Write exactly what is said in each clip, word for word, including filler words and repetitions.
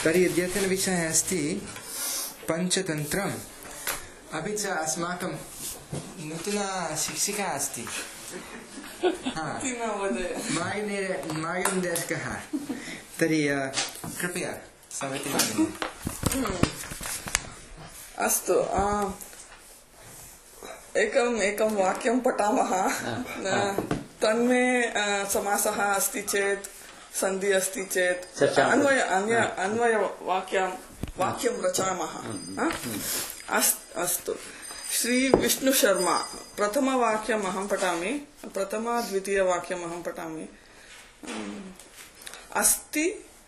तर्हि अद्यतनविषयः अस्ति पञ्चतन्त्रम्। अपि च अस्माकं नूतना शिक्षिका अस्ति मायुर्देशकः। तर्हि कृपया सवति अस्तु, एकम् एकं वाक्यं पठामः। तन्मे समासः अस्ति चेत्, सन्धि अस्ति चेत् अन्वय अन्य अन्वय वाक्यं वाक्यं रचामः। अस्तु, श्री विष्णु शर्मा प्रथमवाक्यम् अहं पठामि, प्रथम द्वितीयवाक्यम् अहं पठामि। अस्ति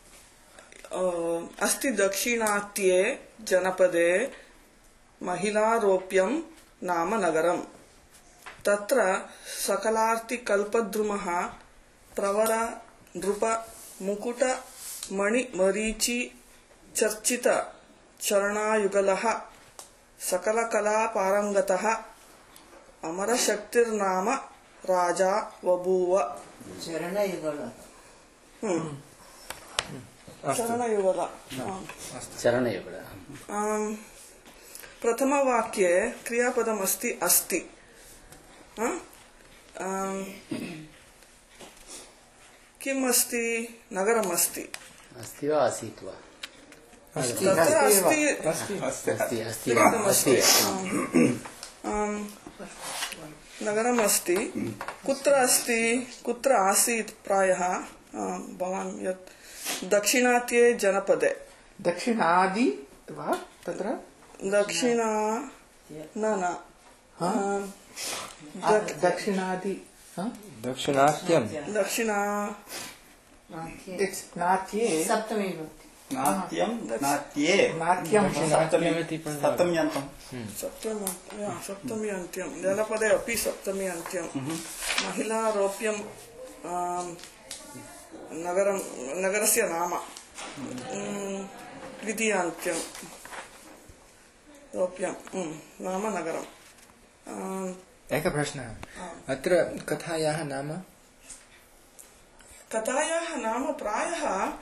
अस्ति दक्षिणात्ये जनपदे महिलारोप्यं नाम नगरम्। तत्र सकलार्तिकल्पद्रुमः प्रवर नृप मुकुट मणि मरीचि चर्चित चरणायुगलः सकलकला पारंगतः अमरशक्तिर्नाम राजा वभूव। चरणयुगल चरणयुगल चरणयुगल। प्रथमवाक्ये क्रियापदमस्ति अस्ति। किम् अस्ति? नगरम् अस्ति। अस्ति वा आसीत् वा? तत्र अस्ति नगरम् अस्ति। कुत्र अस्ति? कुत्र आसीत्? प्रायः भवान् यत् दक्षिणात्ये जनपदे। दक्षिणादि वा तत्र? दक्षिणा न न दक्षिणादि दक्षिणात्यं दक्षिणा नाट्ये सप्तमी नाट्यं नाट्ये नाट्यं सप्तम्यन्तं सप्तमी अन्त्यं जनपदे अपि सप्तमी अन्त्यं। महिलारोप्यं नगरं नगरस्य नाम द्वितीयान्त्यं रोप्यं नाम नगरम्। एकः प्रश्नः, अत्र कथायाः नाम? कथायाः नाम प्रायः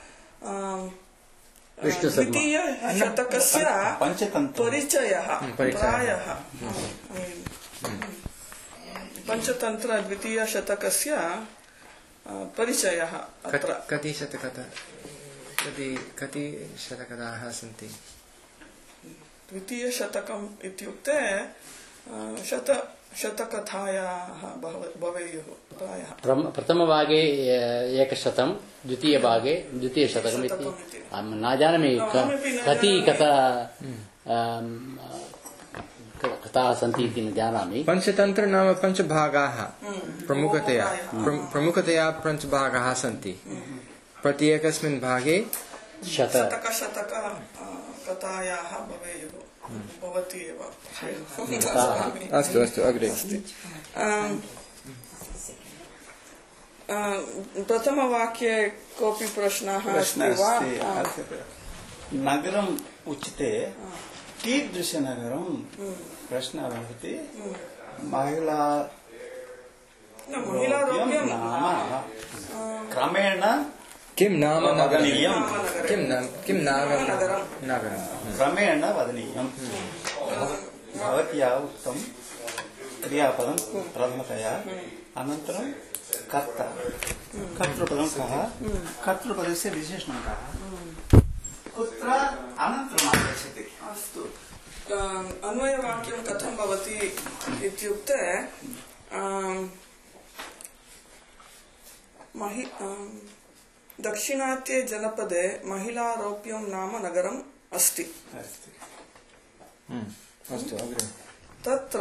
द्वितीयशतकस्य परिचयः। प्रायः पञ्चतन्त्र द्वितीयशतकस्य परिचयः। कति शतकथा कति कति शतकथाः सन्ति? द्वितीयशतकम् इत्युक्ते शत शतकथायाः भवेयुः प्रायः। प्रथमभागे एकशतं, द्वितीयभागे द्वितीयशतकम् इति न जानामि कति कथा कथाः सन्ति इति न जानामि। पञ्चतन्त्र नाम पञ्चभागाः प्रमुखतया प्रमुखतया पञ्चभागाः सन्ति। प्रति एकस्मिन् भागे शतक शतक कथायाः भवेयुः भवति एव। अस्तु अस्तु अग्रे अस्ति। प्रथमवाक्ये कोऽपि प्रश्नः अस्ति वा? नगरम् उच्यते, कीदृशनगरं? प्रश्नः भवति। महिला महिलारोप्यं क्रमेण किं नाम वदनीयं? किं नाम किं नागरं नगरं क्रमेण वदनीयं। भवत्या उक्तं क्रियापदं प्रथमतया, अनन्तरं कर्ता। कर्तृपदं कः? कर्तृपदस्य विशेषणं कः? कुत्र? अनन्तरम् आगच्छति। अस्तु, अन्वयवाक्यं कथं भवति इत्युक्ते महि दक्षिणात्ये जनपदे महिलारोप्यं नाम नगरम् अस्ति। अस्तु अग्रे। तत्र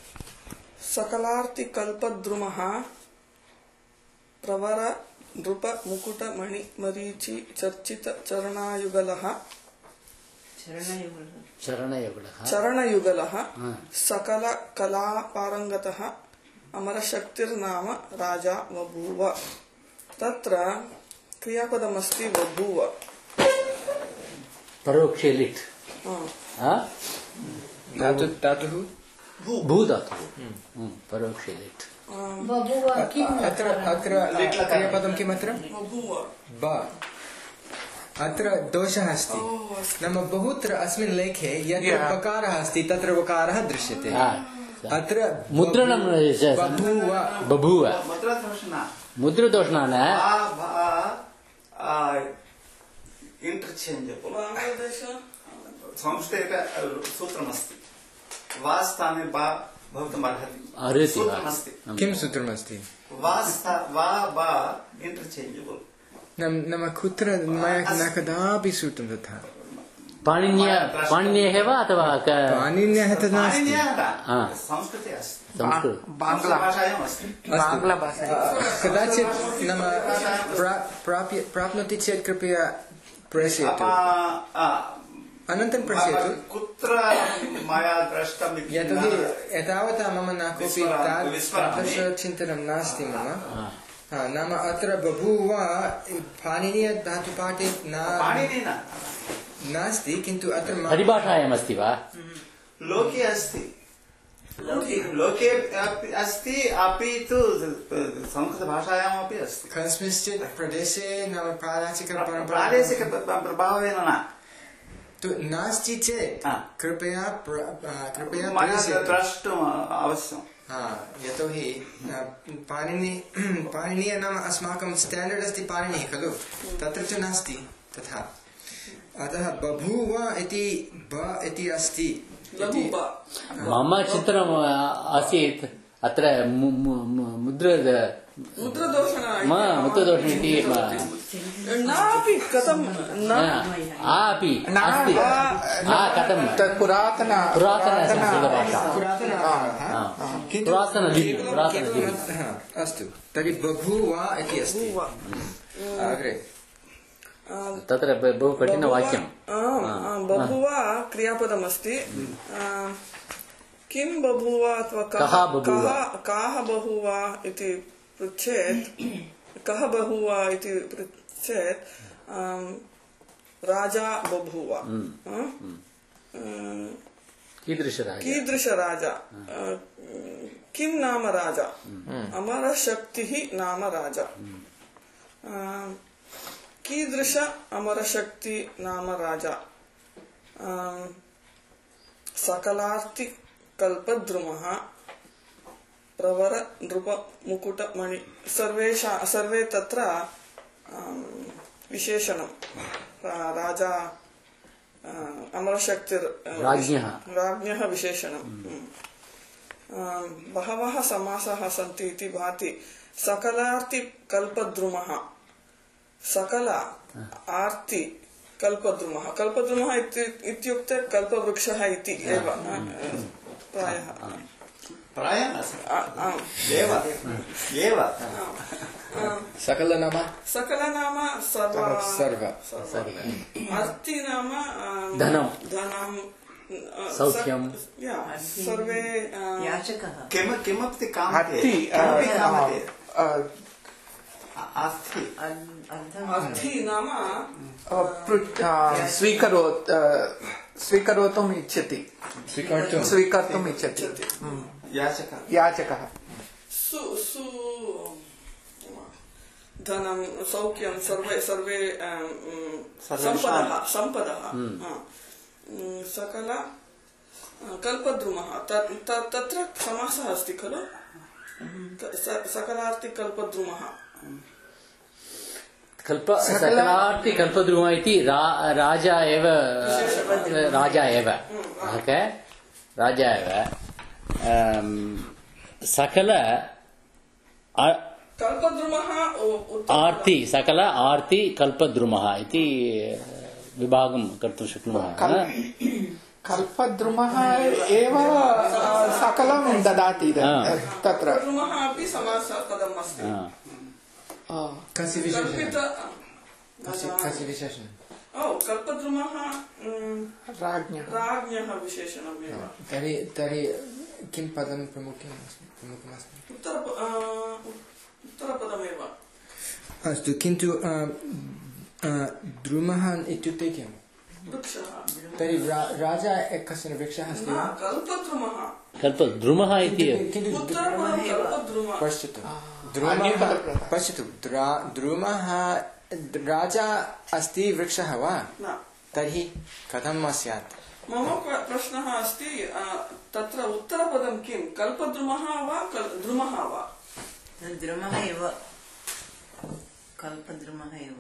सकलार्तिकल्पद्रुमः प्रवर नृप मुकुट मणि मरीचि चर्चित चरणायुगलः चरणयुगलः सकल कला पारंगतः अमरशक्तिर्नाम राजा वभूव। तत्र क्रियापदमस्ति वभूव। परोक्षे लिट् धातुः भू धातुः परोक्षे लिट्। अत्र अत्र क्रियापदं किम्? अत्र वभूव। ब अत्र दोषः अस्ति नाम बहुत्र अस्मिन् लेखे यत्र पकारः अस्ति तत्र वकारः दृश्यते अत्र मुद्रणं बभूव बभूव मुद्रादोषण मुद्रदोषण न इंटरचेंजेबल बांग्लादेश संस्कृते सूत्रमस्ति वा स्थाने बा भवितुमर्हति अर्हति सूत्रमस्ति किं सूत्रमस्ति वा स्था वा बा इंटरचेंजेबल नाम कुत्र मया न कदापि श्रुतं तथा पाणिन्य पाणिन्यः वा अथवा पाणिन्यः तद् नास्ति संस्कृते अस्ति संस्कृत बांग्ला भाषायाम् अस्ति बांग्ला भाषा कदाचित् नाम प्राप्य प्राप्नोति चेत् कृपया प्रेषयतु अनन्तरं प्रेषयतु कुत्र मया दृष्टम् यतोहि एतावता मम न कोऽपि तादृशचिन्तनं नास्ति मम नाम अत्र बभूव पाणिनीय धातुपाठे नास्ति किन्तु अत्र परिभाषायाम् अस्ति वा लोके अस्ति लोके अस्ति अपि तु संस्कृतभाषायाम् अपि अस्ति कस्मिंश्चित् प्रदेशे नाम प्रादेशिक प्रादेशिक प्रभावेन न तु नास्ति चेत् कृपया कृपया द्रष्टुम् अवश्यम् यतोहि पाणिनि पाणिनीय नाम अस्माकं स्टाण्डर्ड् अस्ति पाणिनिः खलु तत्र च नास्ति तथा अतः बभूव इति ब इति अस्ति मम चिन्तनम् आसीत् अत्र मुद्र मुद्रदोषण मुद्रदोषण इति नापि कथं न अपि अस्ति कथं पुरातन पुरातन संस्कृतभाषा पुरातन लिपि पुरातन लिपि अस्तु तर्हि बभूव इति अस्ति अग्रे तत्र बहु कठिनवाक्यं बभूव क्रियापदमस्ति किं बभूव अथवा कः बभूव काः बभूव इति पृच्छेत् कः बभूव इति पृच्छेत् राजा बभूव कीदृशराजा कीदृशराजा किं नाम राजा अमरशक्तिः नाम राजा कीदृश अमरशक्ति नाम राजा सकलार्ति कल्पद्रुमः प्रवर नृप मुकुट मणि सर्वेषा सर्वे तत्र विशेषणं राजा अमरशक्तिर राज्ञः राज्ञः विशेषणं बहवः समासाः सन्ति इति भाति सकलार्ति कल्पद्रुमः सकल आर्ति कल्पद्रुमः कल्पद्रुमः इत्युक्ते कल्पवृक्षः इति एव प्रायः प्रायः एव एव सकल नाम सकल नाम सर्व सर्व अर्ति नाम धनं धनं सौख्यं सर्वे किम किमपि कामते अर्थी अर्थी नाम स्वीकरोत् स्वीकरोतुम् इच्छति स्वीकर्तुं स्वीकर्तुम् इच्छति याचकः याचकः सु सु धनं सौख्यं सर्वे सर्वे सम्पदः सम्पदः सकल कल्पद्रुमः तत्र समासः अस्ति खलु सकलार्ति कल्पद्रुमः कल्प सकलार्ति कल्पद्रुमः इति राजा एव राजा एव ओके राजा एव सकल कल्पद्रुमः आर्ति सकल आर्ति कल्पद्रुमः इति विभागं कर्तुं शक्नुमः कल्पद्रुमः एव सकलं ददाति तत्र द्रुमः अपि समासपदम् अस्ति कस्य विशेषणं कस्य विशेषणं ओ कल्पद्रुमः राज्ञः राज्ञः विशेषणमेव तर्हि तर्हि किं पदं प्रमुखं प्रमुखमस्ति उत्तर उत्तरपदमेव अस्तु किन्तु द्रुमः इत्युक्ते किम् वृक्षः तर्हि राजा कश्चन वृक्षः अस्ति वा कल्पद्रुमः कल्पद्रुमः इति किन्तु उत्तरपदं कल्पद्रुमः पश्यतु द्रुमः पश्यतु द्रुमः राजा अस्ति वृक्षः वा न तर्हि कथं स्यात् मम क- प्रश्नः अस्ति अ, तत्र उत्तरपदं किं कल्पद्रुमः वा कल्- द्रुमः वा द्रुमः एव कल्पद्रुमः एव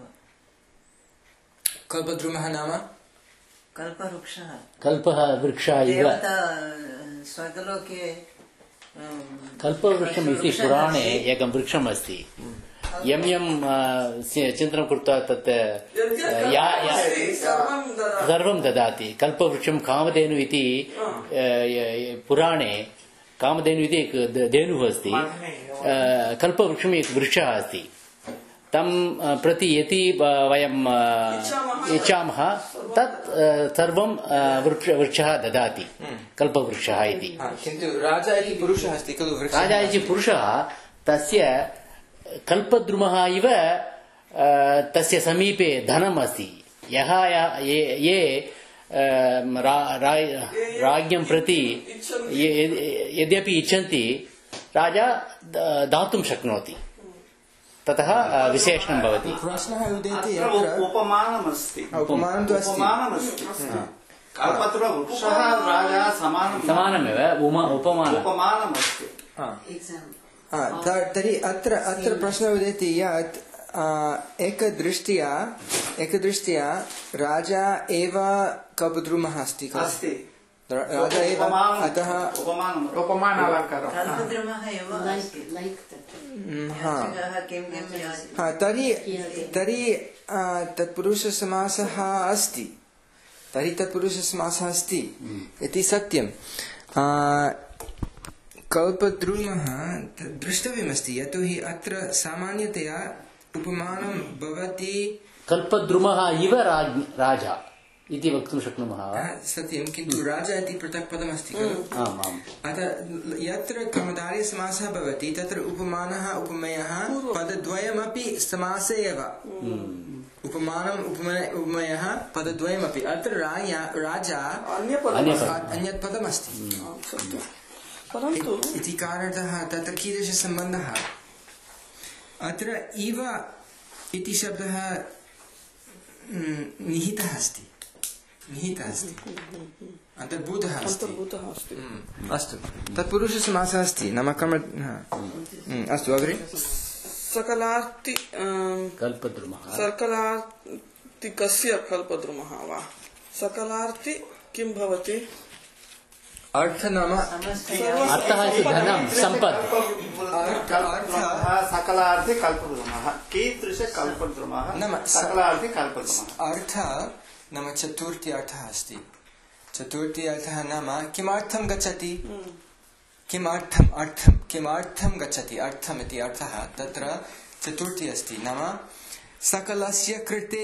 कल्पद्रुमः नाम कल्पवृक्षः कल्पः वृक्षः इव देवता स्वर्गलोके अं, कल्पवृक्षम् इति वृक्षः पुराणे अस्ति। एकं वृक्षम् अस्ति यं यं अ, सि- चिन्तनं कृत्वा तत् यद्यत् अ, या या कल्पमस्ति, सर्वं ददाति। सर्वं ददाति कल्पवृक्षं कामधेनु इति अ, य- पुराणे कामधेनु इति एक द- धेनुः अस्ति अ, कल्पवृक्षम् एक वृक्षः अस्ति तं अ, प्रति यदि व- वयं अ, इच्छामः। इच्छामः तत् अ, सर्वं अ, वृक्ष वृक्षः ददाति कल्पवृक्षः इति हा, किन्तु राजा इति पुरुषः अस्ति खलु वृक्षः राजा इति पुरुषः तस्य कल्पद्रुमः इव अ, तस्य समीपे धनम् अस्ति यः य- ये ये अ, रा- रा- राज्ञं प्रति ये- ये- यद्यपि इच्छन्ति राजा द- दातुं शक्नोति ततः अ, विशेषणं भवति प्रश्नः उदेति अत्र यत्र उपमानमस्ति उपमानं तु अस्ति उपमानमस्ति कल्पतरुवृक्षः राजा समानं समानमेव उमा उपमानम् उपमानमस्ति हा। हा, त- तर्हि अत्र अत्र प्रश्नः उदेति यत् आ, एकदृष्ट्या एकदृष्ट्या राजा एव कल्पद्रुमः अस्ति खलु अस्ति रा- राजा एव उपमानम् अतः उपमानम् उपमानालङ्कारः कल्पद्रुमः एव अस्ति mm, हा याचकः किं किं याचति हा तर्हि तर्हि आ, तत्पुरुषसमासः अस्ति तर्हि तत्पुरुषसमासः अस्ति इति सत्यं आ, कल्पद्रुमः तद् द्रष्टव्यमस्ति यतोहि अत्र सामान्यतया उपमानं भवति कल्पद्रुमः इव राज- राजा इति वक्तुं शक्नुमः वा आ, सत्यं किन्तु राजा इति पृथक् पदमस्ति खलु आम् आम् अतः यत्र कर्मधारयसमासः भवति तत्र उपमानः उपमेयः पदद्वयमपि समासे एव उपमानम् उपमेय उपमेयः पदद्वयमपि अत्र राजा राजा अन्यपदम् अन्यपदम् अन्यत् पदमस्ति सत्यं परन्तु इति कारणतः तत्र कीदृशसम्बन्धः अत्र इव इति शब्दः mm, निहितः अस्ति निहितः अस्ति अन्तर्भूतः अस्ति अन्तर्भूतः अस्ति Mm, अस्तु तत्पुरुषसमासः अस्ति नाम कर्म हा. Mm, अस्तु अग्रे सकलार्ति अं, कल्पद्रुमः सकलार्तिकस्य कल्पद्रुमः वा सकलार्ति किं भवति अर्थ नाम अर्थः इति धनं सम्पत् कल्पद्रुमः सकलार्थी कल्पद्रुमः कीदृश कल्पद्रुमः नाम स- सकलार्थी कल्पद्रुमः अर्थ नाम चतुर्थी अर्थः अस्ति चतुर्थी अर्थः नाम किमर्थं गच्छति किमर्थम् अर्थं किमर्थं गच्छति अर्थम् इति अर्थः तत्र चतुर्थी अस्ति नाम सकलस्य कृते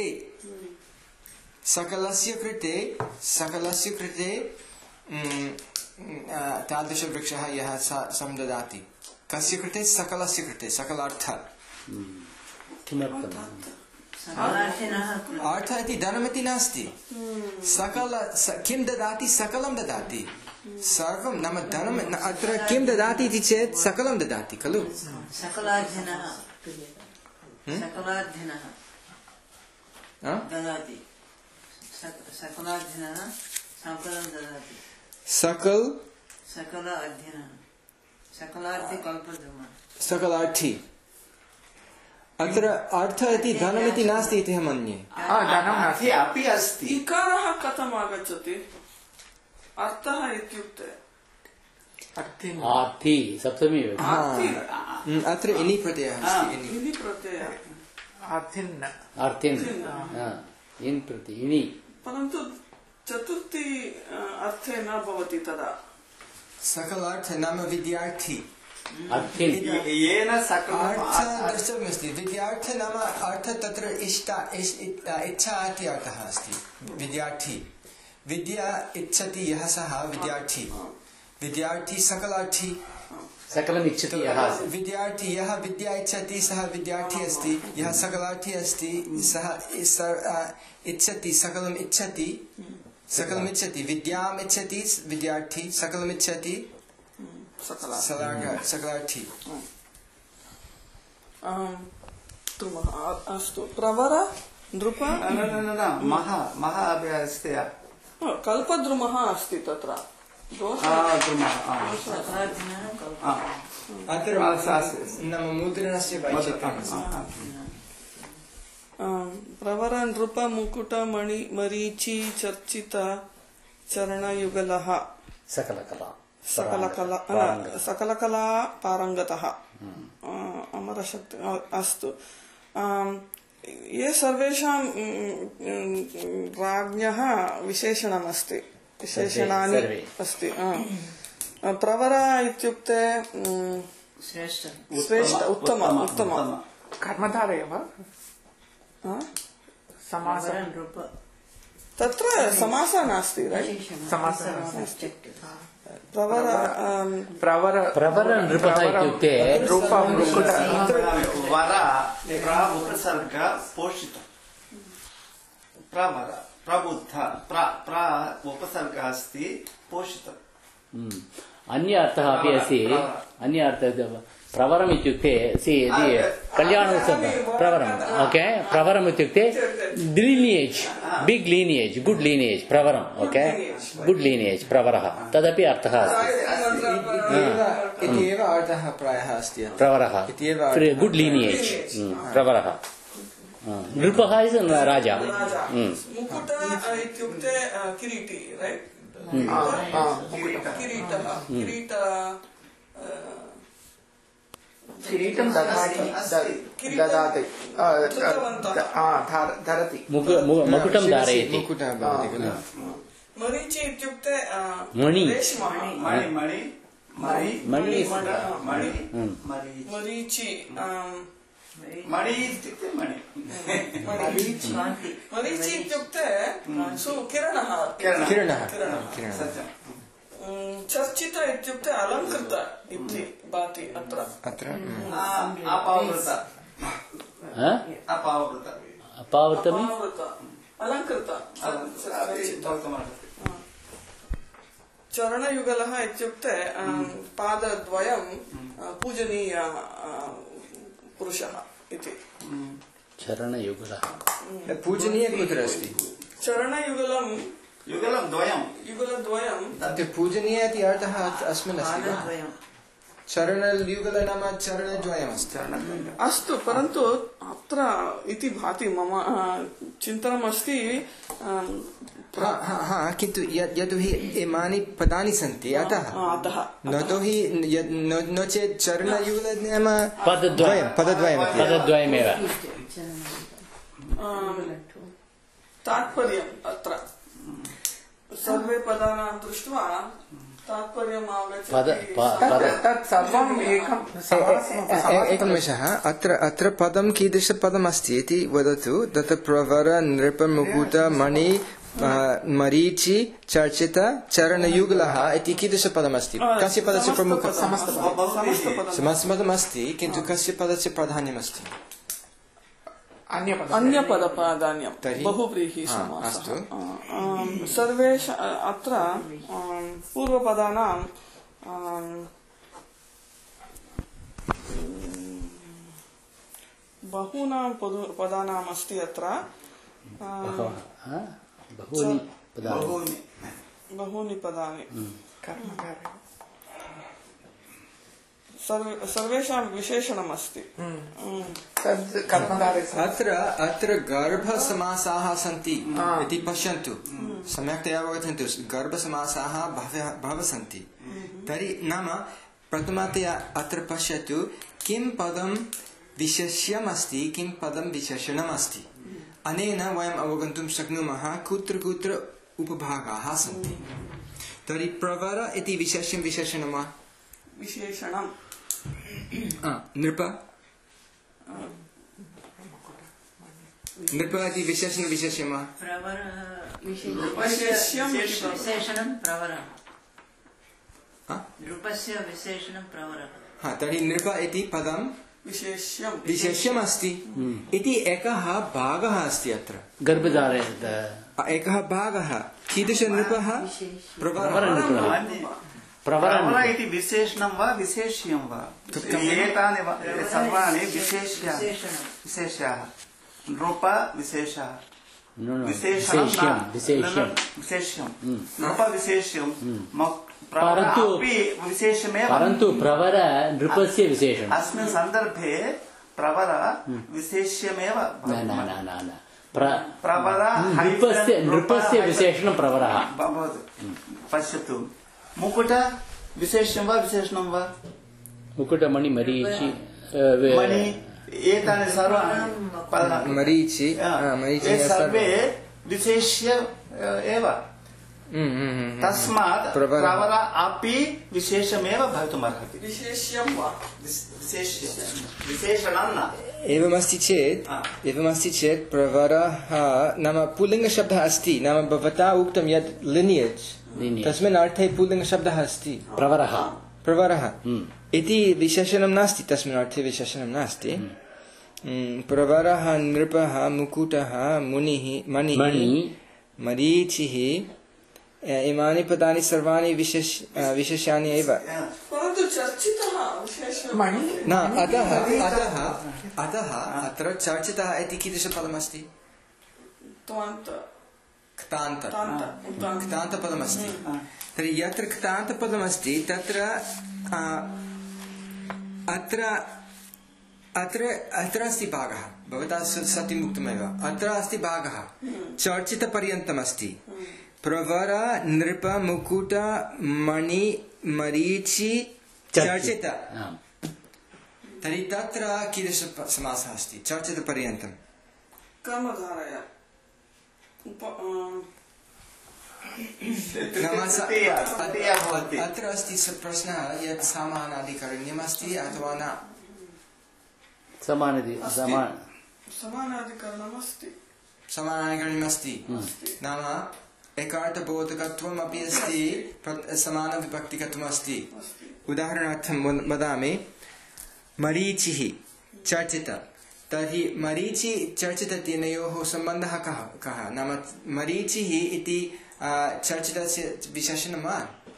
सकलस्य कृते सकलस्य कृते mm, आ, तादृशवृक्षः यः स- संददाति कस्य कृते सकलस्य कृते सकलार्थ किमर्थम् सकलार्थिनः अर्थ इति धनमिति नास्ति सकल स- किं ददाति सकलं ददाति सर्वं नाम धनं न- अत्र किं ददाति इति चेत् सकलं ददाति खलु सकलार्थिनः सकलार्थिनः हा? ददाति सक- सकलार्थिनः सकलं ददाति सकल सकल अध्ययनः सकलार्थी कल्पद्रुमः सकलार्थी अत्र अर्थ इति धनमिति नास्ति इति अहं मन्ये हा, धनं नास्ति अपि अस्ति इकारः कथम् आगच्छति अर्थः इत्युक्ते अर्थिन् आर्ति सप्तमी हा. आर्ति Mm, अत्र इनि प्रत्ययः अस्ति इनि इति प्रत्ययः अर्थिन् आर्तिन् हा, इन् प्रति इनि परन्तु चतुर्थी अ, अर्थे न भवति तदा सकलार्थ नाम विद्यार्थी अर्थिन् येन सकलम् अर्थ द्रष्टव्यमस्ति विद्यार्थ नाम अर्थ तत्र इष्टा इष्- इच्छा इति अर्थः अस्ति विद्यार्थी विद्या इच्छति यः सः विद्यार्थी विद्यार्थी सकलार्थी सकलम् इच्छति यः विद्यार्थी यः विद्या इच्छति सः विद्यार्थी अस्ति यः सकलार्थी अस्ति सः स- आ, इच्छति सकलम् इच्छति सकलम् इच्छति विद्याम् इच्छति विद्यार्थी सकलम् इच्छति सकला सलार्थ- सकलार्थी अं, द्रुमः अस्तु प्रवर नृप न न न न मह मह अपि अस्ति कल्पद्रुमः अस्ति तत्र दोषः द्रुमः सकलार्थिनः कल्पद्रुमः अत्र नाम मुद्रणस्य वैशिष्ट्यम् प्रवर नृप मुकुट मणि मरीचि चर्चित चरणयुगलः सकलकला सकलकला सकलकला पारंगतः अमरशक्ति अस्तु ये सर्वेषां राज्ञः विशेषणमस्ति विशेषणानि अस्ति प्रवर इत्युक्ते श्रेष्ठ श्रेष्ठ उत्तम उत्तम कर्मधारय वा समास नृप तत्र समासः नास्ति रैट् समासः प्रवर प्रवर प्रवर नृपः इत्युक्ते रूप मुकुट वर प्र उपसर्ग पोषित प्रवर प्रबुद्ध प्र प्र उपसर्ग अस्ति पोषित अन्य अर्थः अपि अस्ति अन्य अर्थः प्रवरम् इत्युक्ते सि यदि कल्याणोत्सव प्रवरम् ओके प्रवरम् इत्युक्ते lineage big lineage good lineage प्रवरम् ओके गुड् लीनियेज् प्रवरः तदपि अर्थः अस्ति इति एव अर्थः प्रायः अस्ति प्रवरः इत्येव गुड् लीनियेज् प्रवरः नृपः इस् राजा मुकुट इत्युक्ते किरीटी रैट् किरीटः किरीट किरीटं ददाति ददाति धरति मुकुटं धारयति मुकुटः भवति खलु मरीचि इत्युक्ते मणि रेश्मः मणि मणि मणि मणि मणि मरीचि मणि इत्युक्ते मणि मरीचि इत्युक्ते सुकिरणः किरणः सत्यं चर्चित इत्युक्ते अलङ्कृत इति भाति अत्र अत्र अपावृत अपावृतम् अपावृत अपावृत अलङ्कृत चरणयुगलः इत्युक्ते पादद्वयं पूजनीय पुरुषः इति चरणयुगलः पूजनीय कुत्र अस्ति चरणयुगलं युगलं द्वयं युगलद्वयं अद्य पूजनीय इति अर्थः अस्मिन् अस्ति वा चरणयुगल नाम चरणद्वयमस्ति अस्तु परन्तु अत्र इति भाति मम चिन्तनमस्ति किन्तु यतोहि इमानि पदानि सन्ति अतः अतः न तो हि नो चेत् चरणयुगल नाम पदद्वयं पदद्वयमपि पदद्वयमेव तात्पर्यम् अत्र सर्वे पदानां दृष्ट्वा तात्पर्यम् आगच्छति तत् सर्वम् एकं एकनिमेषः अत्र अत्र पदं कीदृशपदम् अस्ति इति वदतु तत्र प्रवर नृप मुकुट मणि मरीचि चर्चित चरणयुगलः इति कीदृशपदमस्ति कस्य पदस्य प्रमुखं समस्तपदमस्ति किन्तु कस्य पदस्य प्राधान्यमस्ति अन्यपदप्राधान्यं बहुव्रीहि समासः सर्वेष अत्र पूर्वपदानां बहूनां पदानाम् अस्ति अत्र बहूनि पदानि बहूनि पदानि सर्वेषां विशेषणमस्ति अत्र अत्र गर्भसमासाः सन्ति इति पश्यन्तु सम्यक्तया अवगच्छन्तु गर्भसमासाः बहवः सन्ति तर्हि नाम प्रथमतया अत्र पश्यतु किं पदं विशेष्यमस्ति किं पदं विशेषणमस्ति अनेन वयम् अवगन्तुं शक्नुमः कुत्र कुत्र उपभागाः सन्ति तर्हि प्रवर इति विशेष्यं विशेषणं वा विशेषणं नृप नृप इति विशेषण विशेष्यं वा विशेषणं प्रवरः नृपस्य विशेषणं प्रवरः हा तर्हि नृप इति पदं विशेष्यं विशेष्यमस्ति इति एकः भागः अस्ति अत्र गर्भधारे एकः भागः कीदृश नृपः प्रवरः प्रवर प्रवर इति विशेषणं वा विशेष्यं वा एतानि वा- सर्वाणि विशेष्याः विशेष्याः नृप विशेषः विशेषणं विशेष्यं न- विशेष्यं विशेष्यं नृप विशेष्यं म- प्रवर परन्तु- अपि विशेषमेव परन्तु प्रवर नृपस्य विशेषणम् अस्मिन् सन्दर्भे प्रवर विशेष्यमेव न न न न न प्र- प्रवर नृपस्य नृपस्य विशेषणं प्रवरः भवतु पश्यतु मुकुट विशेष्यं वा विशेषणं वा मुकुटमणि मरीचि मणि एतानि सर्वाणि पद- मरीचि हा, हा, मरीचि ये सर्व- सर्वे विशेष्य एव हम्म, हम्म, हम्म। तस्मात् प्रवर- प्रवर अपि विशेषमेव भवितुमर्हति विशेष्यं वा विशेष्य विशेषणं न एवमस्ति चेत् हा। एवमस्ति चेत् प्रवरः नाम पुल्लिङ्गशब्दः अस्ति नाम भवता उक्तं यत् लिनियेज् Lineage. तस्मिन् अर्थे पुल्लिङ्गशब्दः अस्ति प्रवरः प्रवरः इति विशेषणं नास्ति तस्मिन् अर्थे विशेषणं नास्ति हम्म, प्रवरः नृपः मुकुटः मुनिः मणिः मणि मरीचिः इमानि पदानि सर्वाणि विशेष विशेषानि एव परन्तु चर्चितः विशेषः मणि न अतः अतः अतः अत्र चर्चितः इति कीदृशपदमस्ति त्वान्त क्तान्त तान्त उदान्त क्तान्तपदमस्ति तर्हि यत्र क्तान्तपदमस्ति तत्र आ, अत्र अत्र अत्र अस्ति भागः भवता स- सत्यम् उक्तमेव अत्र अस्ति भागः चर्चितपर्यन्तमस्ति प्रवर नृप मुकुट मणि मरीचि चर्चित आम्। तर्हि तत्र कीदृश समासः अस्ति चर्चितपर्यन्तं कर्मधारया उप अं, नाम स- तृतीया तृतीया भवति अत्र अस्ति स प्रश्नः यत् समानाधिकरण्यमस्ति अथवा न समानति समान समानाधिकरणमस्ति समानाधिकरण्यमस्ति नाम एकार्थबोधकत्वम् अपि अस्ति प्र- समानविभक्तिकत्वम् अस्ति उदाहरणार्थं वद- वदामि मरीचिः चर्चित तर्हि मरीचि चर्चित इत्यनयोः सम्बन्धः कः कः नाम मरीचिः इति आ, चर्चितस्य विशेषणं वा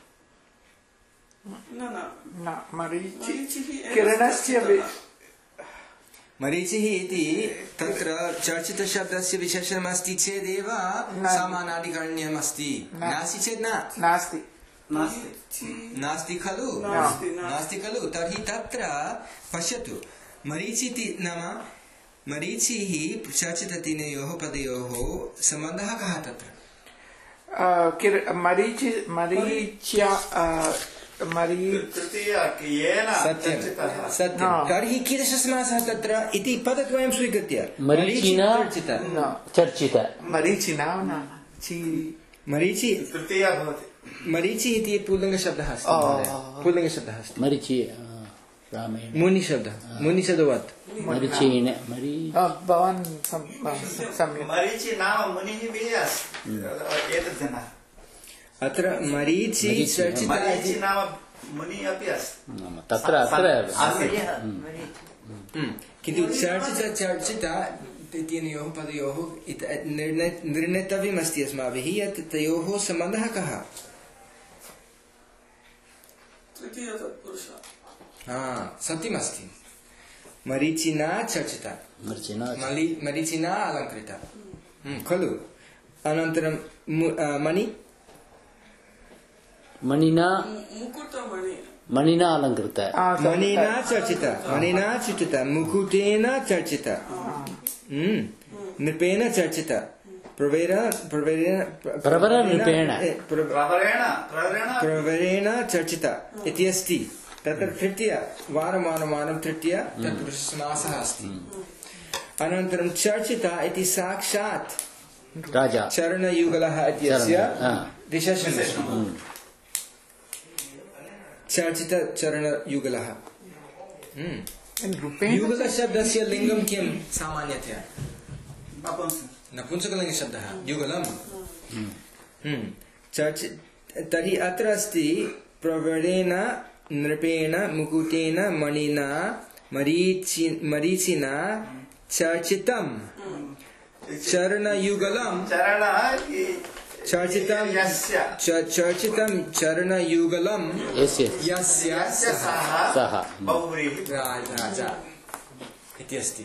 न न न मरीचि मरीचिः एव किरणस्य वि- मरीचिः इति तत्र चर्चितशब्दस्य विशेषणमस्ति चेदेव न। समानाधिकरण्यमस्ति न। नास्ति चेत् न नास्ति नास्ति नास्ति खलु नास्ति, नास्ति। नास्ति खलु तर्हि तत्र पश्यतु मरीचिति नाम मरीचिः चर्चिततिनयोः पदयोः सम्बन्धः कः तत्र अ, किर- मरीचि मरीच्या अ, मरी तृतीया येन सत्यं चर्चितः सत्यं न। तर्हि कीदृशसमासः तत्र इति पदद्वयं स्वीकृत्य मरीचिना चर्चित न चर्चित मरीचिना न ची मरीचि तृतीया भवति मरीचि इति पुल्लिङ्गशब्दः अस्ति ओ। महोदय। पुल्लिङ्गशब्दः अस्ति मरीचि आ, रामेण मुनिशब्दः मुनिशब्दवत् मरीचीन मरी अ, भवान् सम्- सम्यक् मरीचि नाम मुनिः अपि अस्ति एतत् जनः अत्र मरीचि मरीचि, चर्चित मरीचि नाम मुनिः अपि अस्ति नाम तत्र अत्र मरीचिः, मरीचिः। हम्म, किन्तु चर्चित चर्चित इत्यनयोः पदयोः इत- निर्णय निर्णेतव्यमस्ति अस्माभिः यत् तयोः सम्बन्धः कः तृतीय तत्पुरुषः हा सत्यमस्ति मरीचिना चर्चिता मरीचिना मलि मरीचिना अलङ्कृता हम्म, खलु अनन्तरं मु- आ, मणि मणिना मु- मुकुटमणि मणिना अलङ्कृत आ, सम्यक्। मणिना चर्चिता मणिना चर्चिता मुकुटेन चर्चिता हम्म, नृपेण चर्चिता प्रवेर प्रवेरेण प्रवरनृपेण। ए, प्र- प्रवरेण प्रवरेण प्रवरेण चर्चिता इति अस्ति तत्र तृतीय वारं वारं वारं तृतीय तत्पुरुषसमासः अस्ति अनन्तरं चर्चिता इति साक्षात् राजा चरणयुगलः इत्यस्य चरण, हा। विशेषणं चर्चितचरणयुगलः हम्म। रूपेण युगलशब्दस्य लिङ्गं किं सामान्यतया नपुंसक नपुंसकलिङ्गशब्दः युगलम् हम्म। चर्चि तर्हि अत्र अस्ति प्रवरेण नृपेण मुकुटेन मणिना मरीचि मरीचिना चर्चितं चरणयुगलं चरण इ- चर्चितं यस्य च- चर्चितं चरणयुगलं यस्य यस्य यस्य सः सः बहुव्रीहि रा- राजा इति अस्ति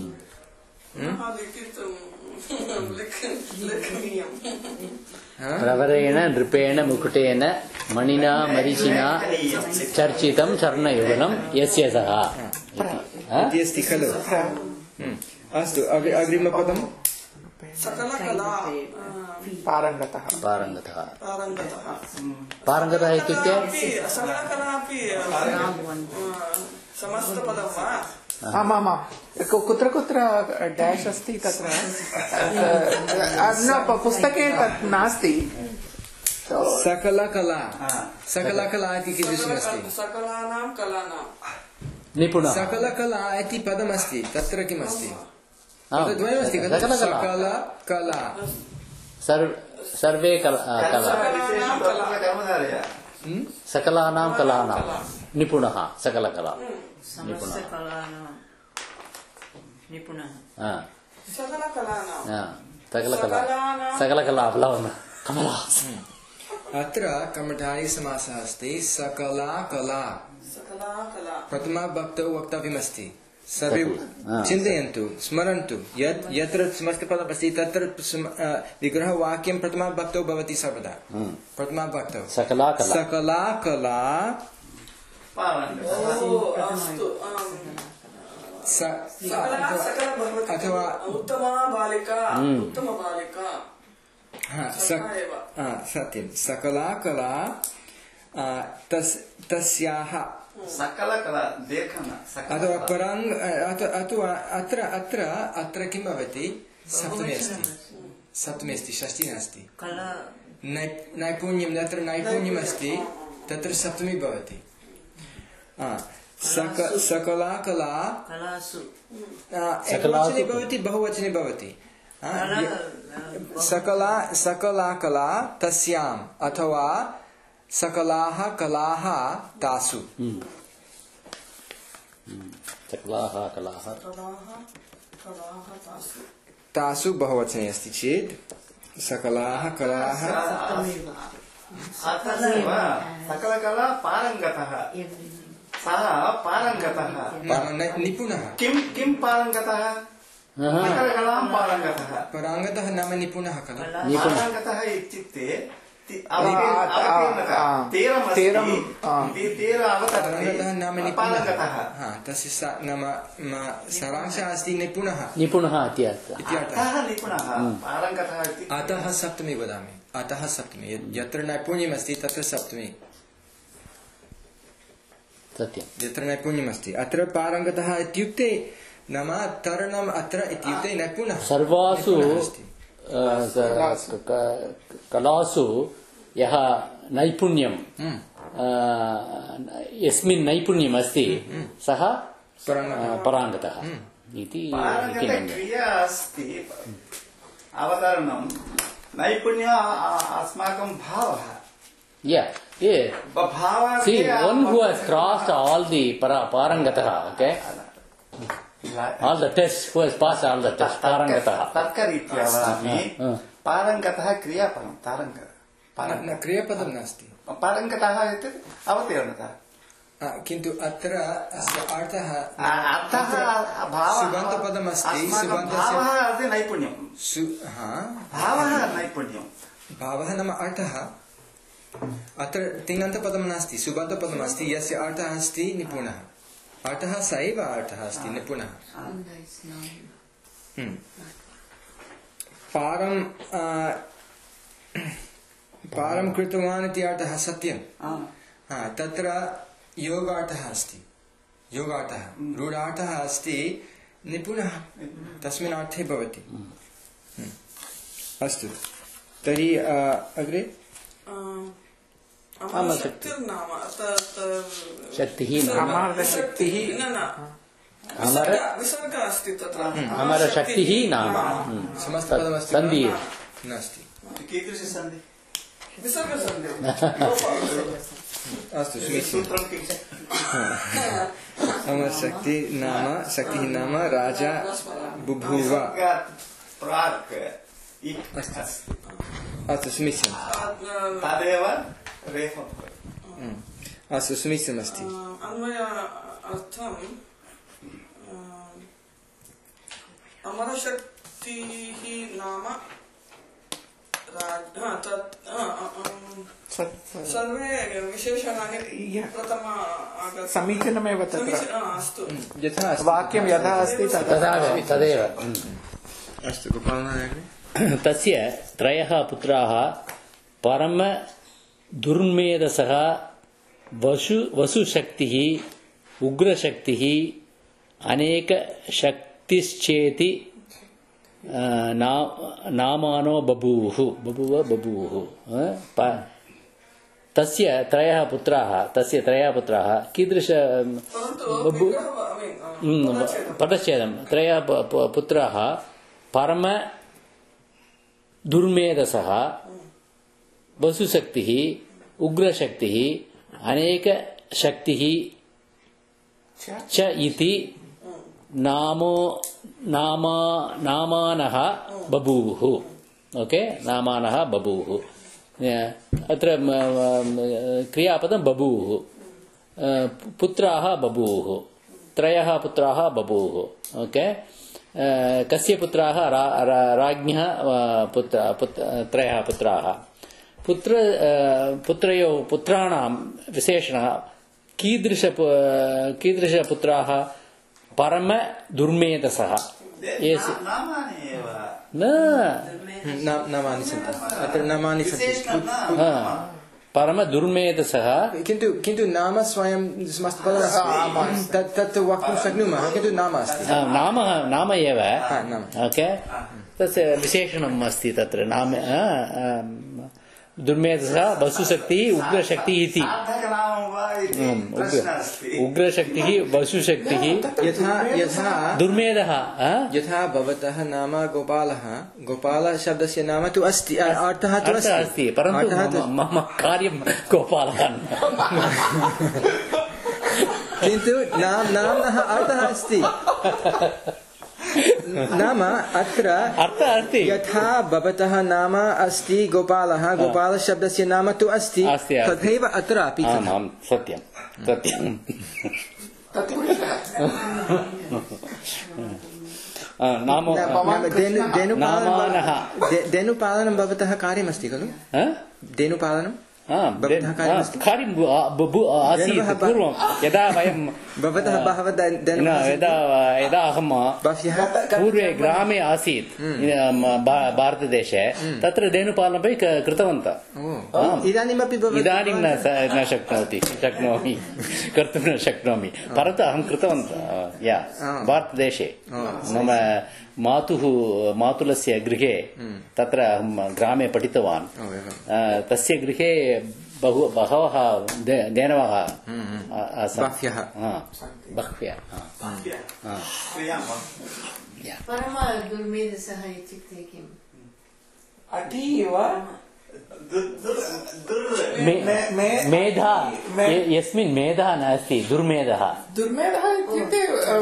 प्रवरेण नृपेण मुकुटेन मणिना मरीचिना चर्चितं चरणयुगलं यस्य सः इति। हा? इति अस्ति खलु हम्म। अस्तु अग्रि अग्रिमपदं सकलकला पारङ्गतः पारङ्गतः पारङ्गतः पारङ्गतः इत्युक्ते सकलकलापि समस्तपदं वा आमामां कुत्र कुत्र डेश् अस्ति तत्र न प- पुस्तके तत् नास्ति सकलकला सकलकला इति कीदृशमस्ति सकलानां कलानां निपुणः सकलकला इति पदमस्ति तत्र किमस्ति आम्। पदद्वयमस्ति खलु सकलकला। सकलकला सर्व- सर्वे कला कला कर्मधारय सकलानां कलानां निपुणः सकलकला निपुणः समस्तकलानां निपुणः हा, सकलकलानां हा, सकलकला सकलानां- सकलकला प्लवन कमला अत्र कर्मधारय समासः अस्ति सकला कला सकला कला प्रथमाभक्तौ वक्तव्यमस्ति सर्वे हा। चिन्तयन्तु स्मरन्तु यत् यत्र समस्तपदमस्ति तत्र स्म- अ, विग्रहवाक्यं प्रथमाभक्तौ भवति सर्वदा प्रथमाभक्तौ सकला कला सकला कला पारङ्गतः ओ अस्तु आम्। स- सकला सकल भवति अथवा उत्तमा बालिका उत्तम बालिका हा, सकला सक- एव हा, सत्यं सकला कला अ, तस् तस्याः सकलकला लेखन अथवा सकलकला पराङ्ग अथ- अथवा अत्र अत्र अत्र किं भवति सप्तमी अस्ति सप्तमी अस्ति षष्ठी नास्ति कला नै- नैपुण्यं यत्र नैपुण्यम् अस्ति तत्र सप्तमी भवति आ, सक सकला कला कलासु आ, एकवचने भवति बहुवचने भवति आ, य- सकला सकला कला तस्याम् अथवा सकलाः कलाः तासु सकलाः कलाः कलाः कलाः तासु तासु बहुवचने अस्ति चेत् सकलाः कलाः अतः सकलकला पारङ्गतः सः पारङ्गतः नाम न- निपुणः किं किं पारङ्गतः सकलकलां पारङ्गतः पराङ्गतः नाम निपुणः खलु निपुणः पारङ्गतः इत्युक्ते ति- अवतीर्ण- अवतीर्णता आ, तीरमस्ति तीरं, आ। ती- तीर अवतरति पराङ्गतः नाम निपुणः पारङ्गतः हा तस्य सा- नाम म- सारांशः अस्ति निपुणः निपुणः इत्यर्थः इत्यर्थः अतः निपुणः पारङ्गतः इति अतः सप्तमी वदामि अतः सप्तमी यत्- यत्र नैपुण्यमस्ति तत्र सप्तमी सत्यं यत्र नैपुण्यमस्ति अत्र पारङ्गतः इत्युक्ते नाम तरणम् अत्र इत्युक्ते नैपुणः सर्वासु निपुणः अस्ति। अ, क- क- कलासु यः नैपुण्यं अ, यस्मिन् नैपुण्यम् अस्ति सः पराङ्गतः। अ, पराङ्गतः इति किमन्यः पारङ्गतक्रिया अस्ति अवतरणं नैपुण्य अस्माकं भावः Yeah, yeah. भावः See, one who has crossed all the para, parangatah, okay? All the tests, who has passed all the tests, parangatah. तर्करीत्या वदामि हा, हा. पारङ्गतः क्रियापदं तारङ्ग न- न क्रियापदं नास्ति पारङ्गतः इत्युक्ते अवतीर्णता आ, किन्तु अत्र अस्य अर्थः अर्थः भावः सुबन्तपदमस्ति अस्माकं सुबन्तस्य भावः अस्ति नैपुण्यं सु हा भावः नैपुण्यं भावः नाम अर्थः अत्र तिङन्तपदं नास्ति सुबन्तपदमस्ति यस्य अर्थः अस्ति निपुणः अर्थः स एव अर्थः अस्ति निपुणः हम्म। पारं आ, पारं कृतवान् इति अर्थः सत्यं हा तत्र योगार्थः अस्ति योगार्थः रूढार्थः अस्ति निपुणः तस्मिन् अर्थे भवति हम्म। अस्तु तर्हि आ, अग्रे अमरशक्तिर्नाम त- त- शक्तिः विसर्ग- नाम अमरशक्तिः न न अमर विसर्ग- विसर्ग अस्ति तत्र अमरशक्तिः नाम समस्तपदमस्ति सन्धि वा? नास्ति कीदृशी सन्धि विसर्गसन्धिः अस्तु समीचीनं सूत्रं किं अमरशक्ति नाम शक्तिः नाम राजा बुभुव प्राक् इक् अस्ति अस्तु समीचीनम् तदेव रेफ अस्तु समीचीनमस्ति अन्वय अर्थम् अमरशक्तिः नाम सर्वे विशेषणानि प्रथम समीचीनमेव तत्र अस्तु यथा वाक्यं यथा अस्ति तथा तदेव अस्तु गोपालनायकः तस्य त्रयः पुत्राः परम दुर्मेधसः वसु वसुशक्तिः उग्रशक्तिः अनेकशक्तिश्चेति नामानो बभूवुः बभूव बभूवुः तस्य त्रयः पुत्राः तस्य त्रयः पुत्राः कीदृश पदच्छेदं त्रयः पुत्राः परम दुर्मेधसः वसुशक्तिः उग्रशक्तिः अनेकशक्तिः च इति नामो नामा नामानः बभूवुः ओके नामानः बभूवुः अत्र क्रियापदं बभूवुः पुत्राः बभूवुः त्रयः पुत्राः बभूवुः ओके कस्य पुत्राः राज्ञः पुत्र त्रयः पुत्राः पुत्र पुत्रयोः पुत्राणां विशेषणः कीदृश कीदृशपुत्राः परम दुर्मेधसः न नामानि सन्ति अत्र नामानि सन्ति परम दुर्मेधसः किन्तु किन्तु नाम स्वयं तत् तत् वक्तुं शक्नुमः किन्तु नाम अस्ति नाम नाम एव ओके तस्य विशेषणम् अस्ति तत्र नाम दुर्मेधसः वसुशक्तिः उग्रशक्तिः इति उग्रशक्तिः वसुशक्तिः यथा यथा दुर्मेधः यथा भवतः नाम गोपालः गोपाल शब्दस्य नाम तु अस्ति अर्थः तु अस्ति परन्तु मम कार्यं गोपालः किन्तु नाम्नः अर्थः अस्ति नाम अत्र अर्थः अस्ति यथा भवतः नाम अस्ति गोपालः गोपाल शब्दस्य नाम तु अस्ति तथैव अत्रापि आम् सत्यं सत्यं नाम धेनुपालनं भवतः कार्यमस्ति खलु धेनुपालनं कार्यं आसीत् पूर्वं यदा वयं भवतः बहवः यदा यदा अहं पूर्वे ग्रामे आसीत् भारतदेशे तत्र धेनुपालनमपि कृतवन्तः इदानीमपि इदानीं न न शक्नोति शक्नोमि कर्तुं न शक्नोमि परन्तु अहं कृतवन्तः या भारतदेशे मम मातुः मातुलस्य गृहे तत्र अहं ग्रामे पठितवान् तस्य गृहे बहु बहवः धेनवः बह्व्यः बह्व्यः परम दुर्मेधसः इत्युक्ते किम् अतीव मेधा यस्मिन् मेधा नास्ति दुर्मेधः दुर्मेधः इत्युक्ते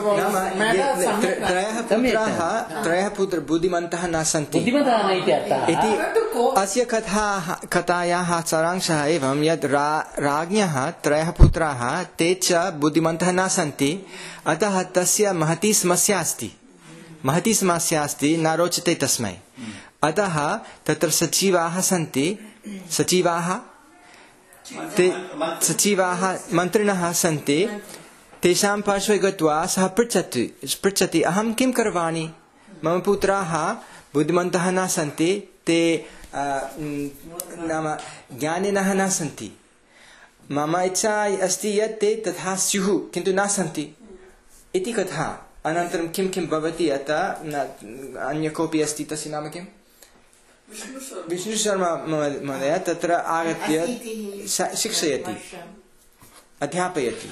त्रयः पुत्राः त्रयः पुत्र बुद्धिमन्तः न सन्ति बुद्धिमन्तः न इति अर्थः इति अस्य कथाः कथायाः सारांशः एवं यद् राज्ञः त्रयः पुत्राः ते च बुद्धिमन्तः न सन्ति अतः तस्य महती समस्या अस्ति महती समस्या अस्ति न रोचते तस्मै अतः तत्र सचिवाः सन्ति सचिवाः ते सचिवाः मन्त्रिणः सन्ति तेषां पार्श्वे गत्वा सः पृच्छति पृच्छति अहं किं करवाणि मम पुत्राः बुद्धिमन्तः न सन्ति ते नाम ज्ञानिनः न सन्ति मम इच्छा अस्ति यत् ते तथा स्युः किन्तु न सन्ति इति कथा अनन्तरं किं किं भवति अतः अन्य कोऽपि अस्ति तस्य नाम किम् विष्णुशर्मा महोदय तत्र आगत्य शिक्षयति अध्यापयति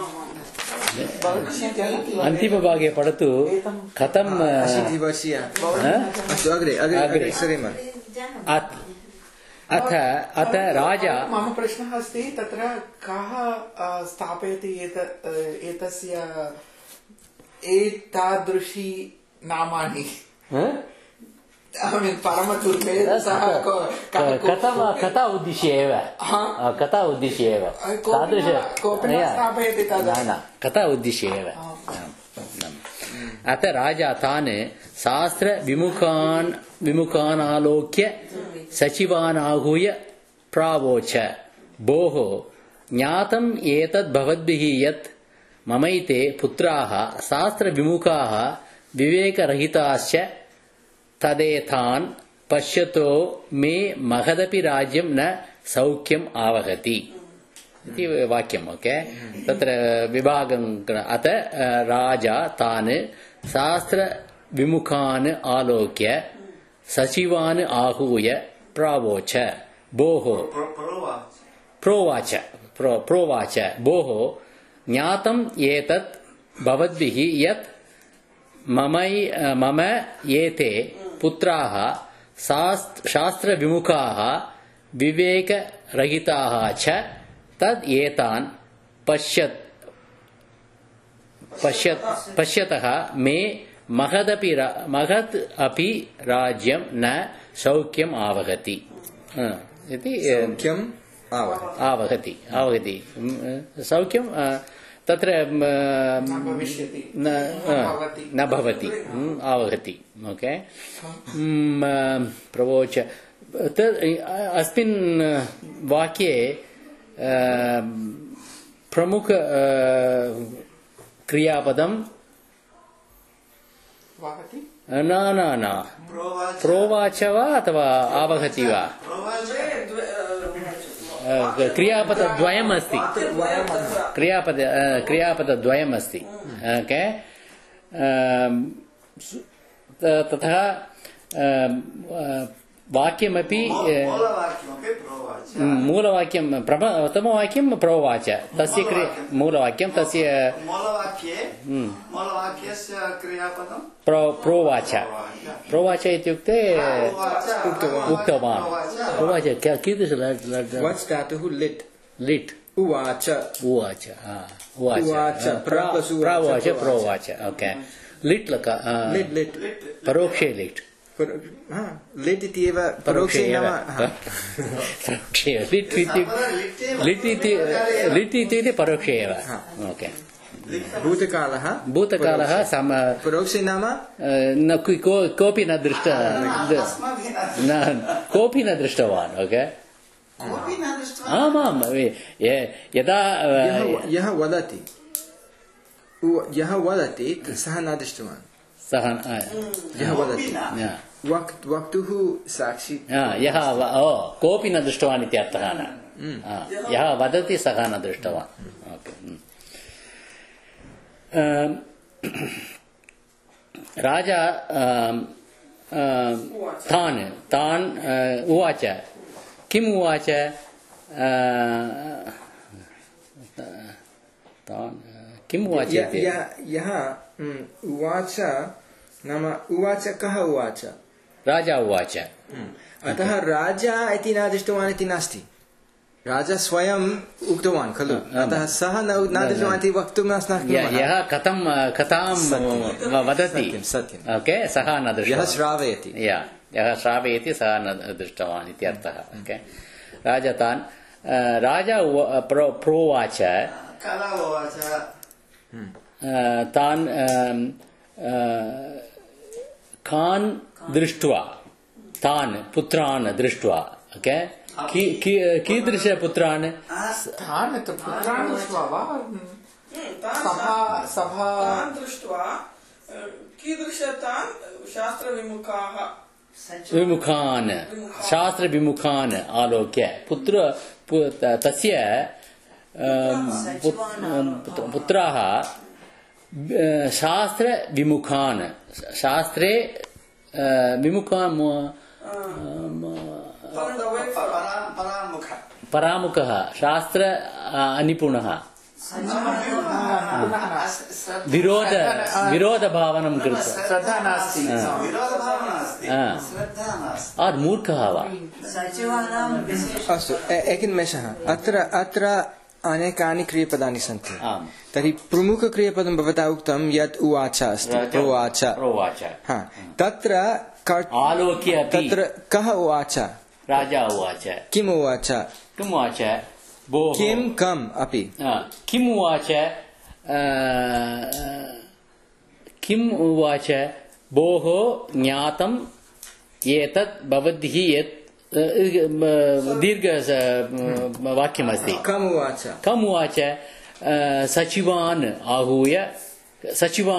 अन्तिमभागे पठतु कथं अशीतिवर्षीय अस्तु अग्रे अग्रे सरेम अथ अथ राजा मम प्रश्नः अस्ति तत्र कः स्थापयति एतस्य एतादृशी नामानि परमदुर्मेधसः कथा कथा उद्दिश्य एव कथा उद्दिश्य एव तादृश न कथा उद्दिश्य एव अतः राजा तान् शास्त्र विमुखान् विमुखान् आलोक्य सचिवान् आहूय प्रावोच भोः ज्ञातम् एतद् भवद्भिः यत् ममैते पुत्राः शास्त्रविमुखाः विवेकरहिताश्च तदेतान् पश्यतो मे महदपि राज्यं न सौख्यम् आवहति इति वाक्यम् ओके तत्र विभागं अत राजा तान् शास्त्रविमुखान् आलोक्य सचिवान् आहूय प्रावोच भोः प्रोवाच प्रोवाच भोः ज्ञातम् एतत् भवद्भिः यत् ममै मम एते पुत्राः शास्त्रविमुखाः विवेकरहिताः च तद् एतान् पश्यत् पश्यत् पश्यतः मे महदपि महत् अपि राज्यं न सौख्यम् आवहति इति सौख्यम् आवहति आवहति सौख्यं तत्र न भवति आवहति ओके प्रवोच अस्मिन् वाक्ये प्रमुख क्रियापदं न न न प्रोवाच वा अथवा आवहति वा क्रियापदद्वयम् अस्ति क्रियापद क्रियापदद्वयम् अस्ति ओके तथा वाक्यमपि मूलवाक्यं प्रथमवाक्यं प्रोवाच तस्य मूलवाक्यं तस्य मूलवाक्यस्य क्रियापदं प्रोवाच प्रोवाच इत्युक्ते उक्तवान् प्रोवाच कीदृश वट्स् धातुः लिट् लिट् उवाच उवाच उवाच प्रावाच प्रोवाच ओके लिट् लक लिट् परोक्षे लिट् लिट् इति एव परोक्षे नाम परोक्षे लिट् इति लिट् इति परोक्षे एव ओके भूतकालः भूतकालः सम परोक्षे नाम न कोऽपि न दृष्ट न कोऽपि न दृष्टवान् ओके आमां यदा यः वदति यः वदति सः न दृष्टवान् सः यः वदति वक्तुः साक्षी यः कोऽपि न दृष्टवान् इति अर्थः न यः वदति सः न दृष्टवान् राजा तान् तान् उवाच किम् उवाच तान् किम् उवाच यः उवाच नाम उवाच कः उवाच राजा उवाच अतः राजा इति न दृष्टवान् इति नास्ति राजा स्वयं उक्तवान् खलु अतः सः न दृष्टवान् इति वक्तुं न शक्नुमः यः कथं कथां वदति सत्यम् ओके सः न दृष्टवान् यः श्रावयति यः श्रावयति सः न दृष्टवान् इति अर्थः ओके राजा तान् राजा प्रोवाच तान् कान् दृष्ट्वा तान् पुत्रान् दृष्ट्वा ओके कीदृश पुत्रान् तान् पुत्रान् दृष्ट्वा वा सभा दृष्ट्वा कीदृशतान् शास्त्रविमुखाः विमुखान् शास्त्रविमुखान् आलोक्य पुत्र तस्य पुत्राः शास्त्रविमुखान् शास्त्रे विमुखान् परामुखः शास्त्र अनिपुणः विरोध विरोधभावनं कृत्वा श्रद्धा नास्ति आद् मूर्खः वा अस्तु एकनिमेषः अत्र अत्र अनेकानि क्रियपदानि सन्ति तर्हि प्रमुखक्रियपदं भवता उक्तं यत् उवाच अस्ति प्रोवाच प्रोवाच तत्र आलोक्य अपि तत्र कः उवाच राजा उवाच किम् उवाच किम् उवाच भोः किं कम् अपि किम् उवाच किम् उवाच भोः ज्ञातम् एतत् भवद्भिः यत् दीर्घ वाक्यमस्ति कम् उवाच कम् उवाच सचिवान् आहूय सचिवा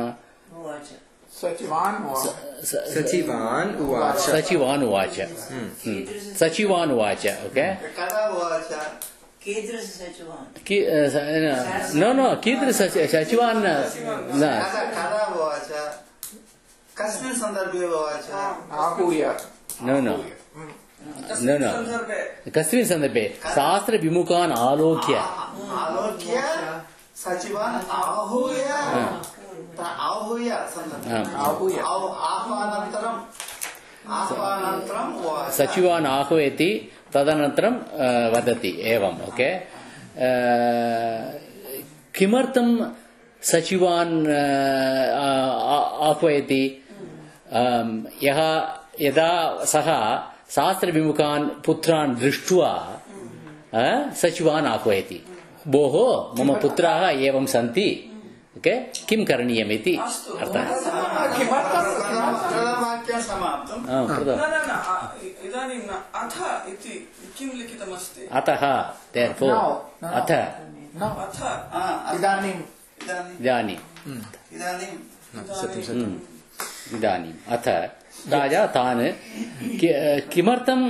सचिवान् सचिवान् उवाच सचिवान् उवाच सचिवान् उवाच ओके कदा उवाच नो नो कीदृश सचिवान् न कदा उवाच कस्मिन् सन्दर्भे उवाच आहूय नो नो नो नो कस्मिन् सन्दर्भे शास्त्रविमुखान् आलोक्य आलोक्य सचिवान् आहूय आहूय आहूय आह्वानन्तरम् आह्वानन्तरम् उवाच सचिवान् आह्वयति तदनन्तरं वदति एवम् ओके किमर्थं सचिवान् आह्वयति यः यदा सः शास्त्रविमुखान् पुत्रान् दृष्ट्वा सचिवान् आह्वयति भोः मम पुत्राः एवं सन्ति ओके किं करणीयम् इति अर्थः वाक्यं समाप्तम् इदानीं अथ इति किं लिखितमस्ति अतः therefore अथ अथ इदानीं इदानीं इदानीं इदानीम् अथ राजा तान् किमर्थं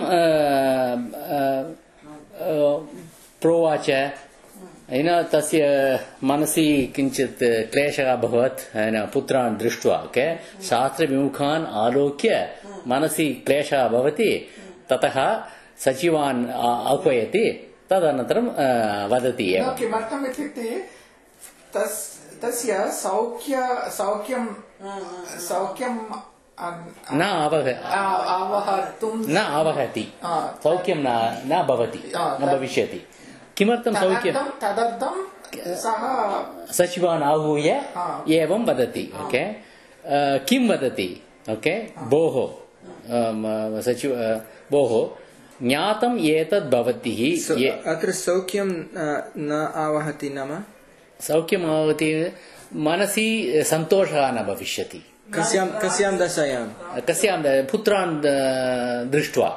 प्रोवाच तस्य मनसि किञ्चित् क्लेशः अभवत् पुत्रान् दृष्ट्वा ओके शास्त्रविमुखान् आलोक्य मनसि क्लेशः भवति ततः सचिवान् आह्वयति तदनन्तरं वदति एव किमर्थम् इत्युक्ते तस्य सौख्य सौख्यं सौख्यं न अवह आवहतुं न आवहति सौख्यं न न भवति न भविष्यति किमर्थं सौख्यं तदर्थं सः सचिवान् आहूय एवं वदति ओके किं वदति ओके भोः सचिव भोः ज्ञातम् एतद् भवद्भिः अत्र सौख्यं न आवहति नाम सौख्यम् आवहति मनसि सन्तोषः न भविष्यति कस्यां कस्यां दशायां कस्यां पुत्रान् दृष्ट्वा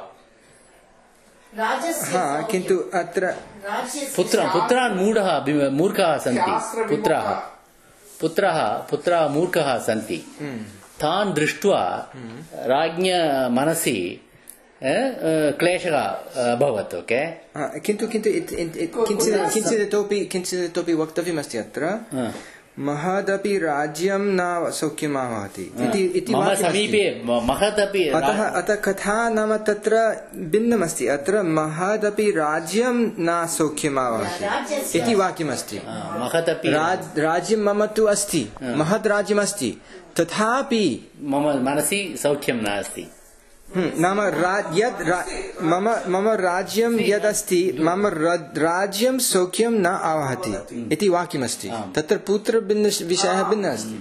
हा किन्तु अत्र पुत्रान् पुत्रान् मूढः मूर्खाः सन्ति पुत्राः पुत्राः पुत्राः मूर्खाः सन्ति तान् दृष्ट्वा राज्ञ मनसि क्लेशः अभवत् ओके किन्तु किन्तु किञ्चित् किञ्चित् इतोपि किञ्चित् इतोपि वक्तव्यमस्ति अत्र महदपि राज्यं न सौख्यम् आवहति इति मम समीपे महदपि अतः अतः कथा नाम तत्र भिन्नमस्ति अत्र महदपि राज्यं न सौख्यम् आवहति इति वाक्यमस्ति महदपि राज्यं मम तु अस्ति महद् राज्यमस्ति तथापि मम मनसि सौख्यं नास्ति नाम यद् मम मम राज्यं यदस्ति मम राज्यं सौख्यं न आवहति इति वाक्यमस्ति तत्र पुत्रविषयः भिन्नः अस्ति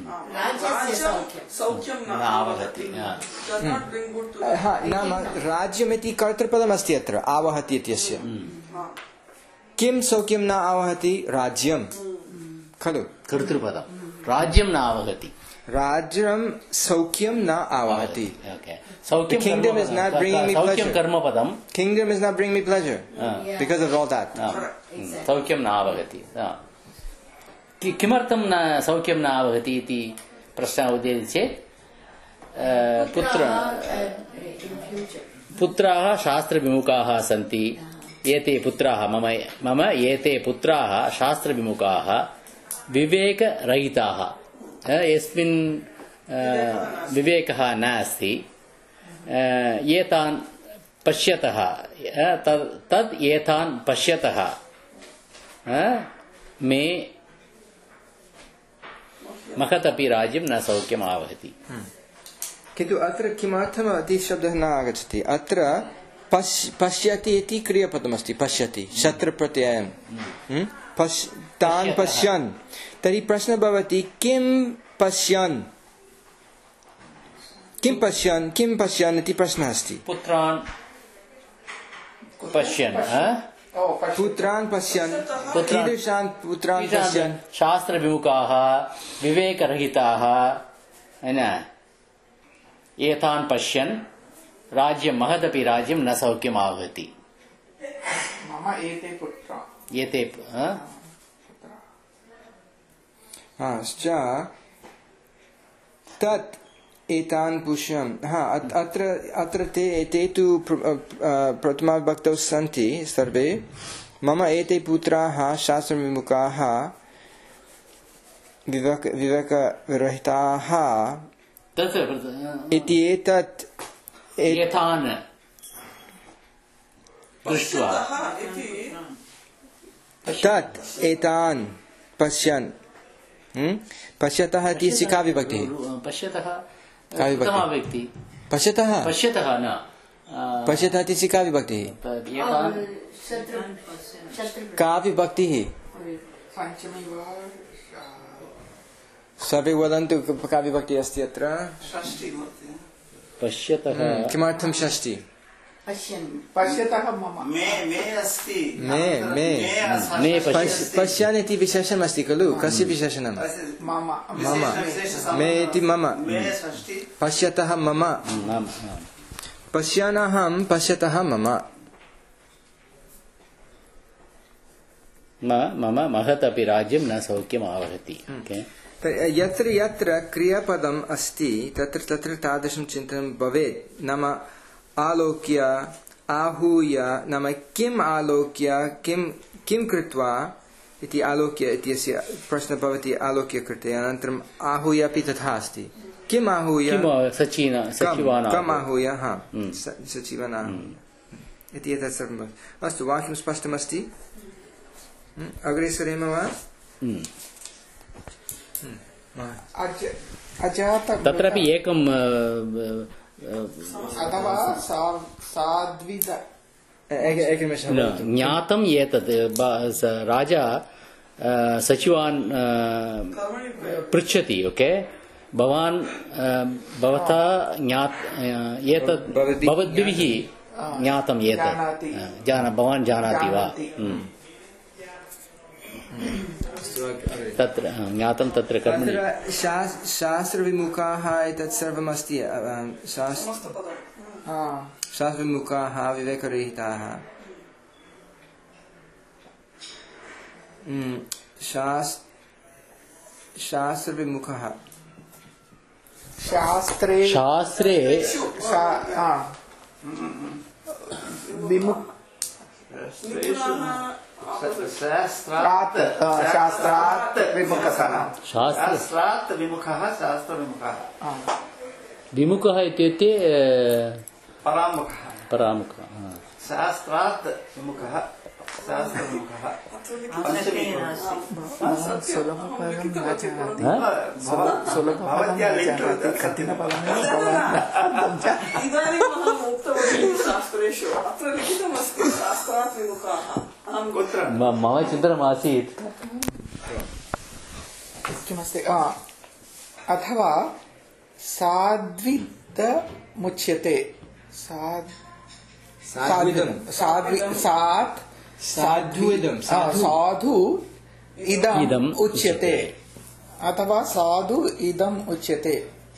नाम राज्यमिति कर्तृपदमस्ति अत्र आवहति इत्यस्य किं सौख्यं न आवहति राज्यं खलु कर्तृपदं राज्यं न आवहति राज्यं सौख्यं न आवहति The kingdom is not bringing me pleasure. Kingdom is not bringing me pleasure because of all that. सौख्यं न आवहति किमर्थं न सौख्यं न आवहति इति प्रश्नः उदेति चेत् पुत्र पुत्राः शास्त्रविमुखाः सन्ति एते पुत्राः मम मम एते पुत्राः शास्त्रविमुखाः विवेकरहिताः यस्मिन् विवेकः नास्ति एतान् पश्यतः तद् एतान् पश्यतः मे महदपि राज्यं न सौख्यम् आवहति किन्तु अत्र किमर्थम् अति शब्दः न आगच्छति अत्र पश्यति इति क्रियापदमस्ति पश्यति शत्रप्रत्ययं तान् पश्यन् तर्हि प्रश्नः भवति किं पश्यन् किं पश्यन् किं पश्यन् इति प्रश्नः अस्ति पुत्रान् पश्यन् पुत्रान् पश्यन् कीदृशान् पुत्रान् पश्यन् शास्त्रविमुखाः विवेकरहिताः एतान् पश्यन् राज्यं महदपि राज्यं न सौख्यम् आवहति मम एते पुत्रा एते च तत् एतान् पश्यन् हा अत्र अत्र ते एते तु प्रथमाविभक्तौ सन्ति सर्वे मम एते पुत्राः शास्त्रविमुखाः विवेक विवेकरहिताः इति एतत् एतान् दृष्ट्वा तत् एतान् पश्यन् पश्यतः इत्यस्य का विभक्तिः पश्यतः का विभक्तिः पश्यतः पश्यतः न पश्यतः इत्यस्य का विभक्तिः का विभक्तिः सर्वे वदन्तु का विभक्तिः अस्ति अत्र पश्यतः किमर्थं षष्ठी पश्यतः मम मे मे अस्ति मे मे मे पश्यन् इति विशेषणम् अस्ति खलु कस्य विशेषणं मम मम मे इति मम पश्यतः मम पश्यानहं पश्यतः मम मम महदपि राज्यं न सौख्यम् आवहति यत्र यत्र क्रियापदम् अस्ति तत्र तत्र तादृशं चिन्तनं भवेत् नाम आलोक्य आहूय नाम किम् आलोक्य किं किं कृत्वा इति आलोक्य इत्यस्य प्रश्नः भवति आलोक्य कृते अनन्तरम् आहूय अपि तथा अस्ति किम् आहूय कम् आहूय हा सचिवान् इति एतत् सर्वम् अस्तु वाक्यं स्पष्टमस्ति अग्रे सरेम वा तत्रापि एकं अथवा साद्विद ज्ञातम् एतत् राजा सचिवान् पृच्छति ओके भवान् भवता एतत् भवद्भिः ज्ञातम् एतत् जान भवान् जानाति वा तत्र ज्ञातं तत्र कर्मणि शास्त्रविमुखाः एतत् सर्वम् अस्ति शास्त्रविमुखाः विवेकरहिताः शास्त्रविमुखः शास्त्रे शास्त्रे विमुख शास्त्रात् शास्त्रात् विमुखः शास्त्रात् विमुखः शास्त्रविमुखः विमुखः इत्युक्ते परामुखः परामुखः शास्त्रात् विमुखः शास्त्रविमुखः सुलभपदं न जानाति सुलभपदं न जानाति कठिनपदं इदानीम् अहम् उक्तवती शास्त्रेषु अत्र लिखितमस्ति शास्त्रात् विमुखाः मम चिन्तनमासीत् किमस्ति अथवा साद्विदमुच्यते साधु इदम् उच्यते अथवा साधु इदम् उच्यते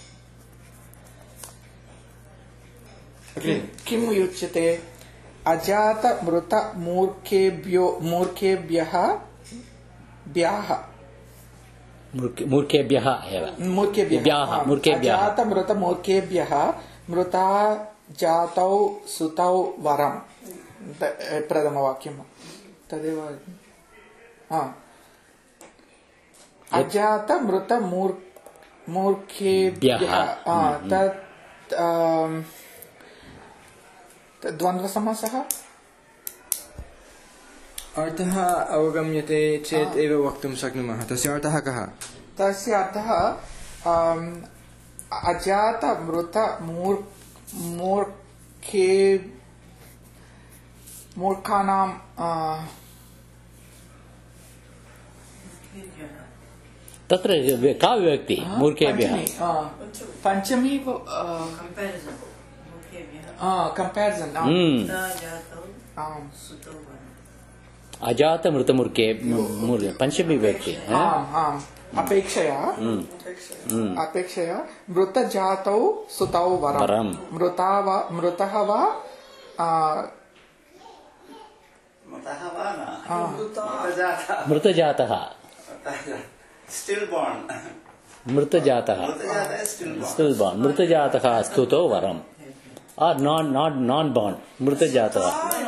किम् उच्यते अजात मृत मूर्खेभ्यो मूर्खेभ्यः ब्याह मूर्खेभ्यः एव मूर्खेभ्यः मूर्खेभ्यः अजात मृत मूर्खेभ्यः मृता जातौ सुतौ वरम् प्रथमवाक्यं तदेव अजात मृत मूर्खेभ्यः तत् द्वन्द्वसमासः अर्थः अवगम्यते चेत् एव वक्तुं शक्नुमः तस्य अर्थः कः तस्य अर्थः अजात मृत मूर्खे मूर्खानां तत्र का विभक्ति मूर्खेभ्यः पञ्चमी Comparison. Okay, yeah. Comparison Tajatau sutau varam. अजात मृतमूर्खे पञ्चमी विभक्ति आम् आम् अपेक्षया अपेक्षया मृतजातौ सुतौ वरम् मृता वा मृतः वा मृतः वा न मृतजातः मृतजातः स्टिल बॉर्न मृतजातः मृतजातः स्टिल बॉर्न स्टिल बॉर्न मृतजातः स्तुतो वरम् और नॉन नॉट नॉन बॉर्न मृतजातः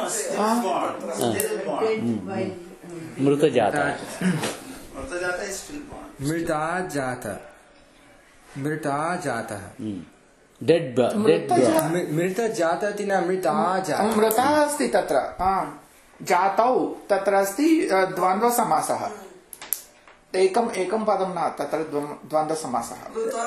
मृतजातः मृतजातः स्टिल बॉर्न मृता जात मृता जातः डेड डेड मृत जात इति न मृता जात मृता अस्ति तत्र जातौ तत्र अस्ति द्वन्द्वसमासः एकम् एकं पदं न तत्र द्वन्द्वसमासः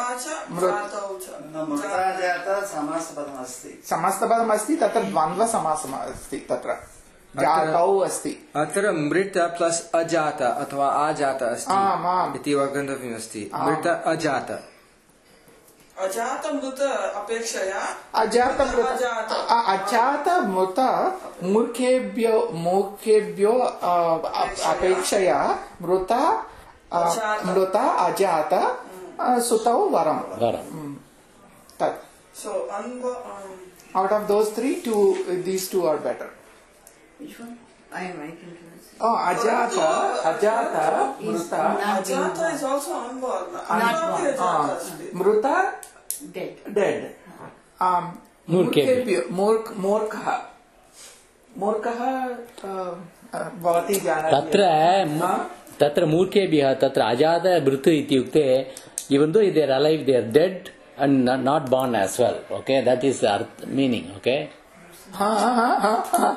मृता जात समासपदम् अस्ति समासपदम् अस्ति तत्र द्वन्द्वसमासः अस्ति तत्र जातौ अस्ति अत्र मृत प्लस अजात अथवा आजात अस्ति आम् आम् इति अवगन्तव्यमस्ति मृत अजात अजात मृत अपेक्षया अजात मृत अजात मृत मूर्खेभ्यो मूर्खेभ्यो अपेक्षया मृत मृत अजात सुतौ वरम् तत् so out of those three two these two are better. Which one? I am writing to this. Oh, ajata ajata mruta ajata is also unborn. mruta Dead. dead. um मूर्खेभ्यो मूर्ख मूर्खः मूर्खः भवती जानाति तत्र तत्र मूर्खेभ्यः तत्र अजात मृत इत्युक्ते even though they are alive they are dead and not born as well. Okay, that is the meaning. Okay, हा हा हा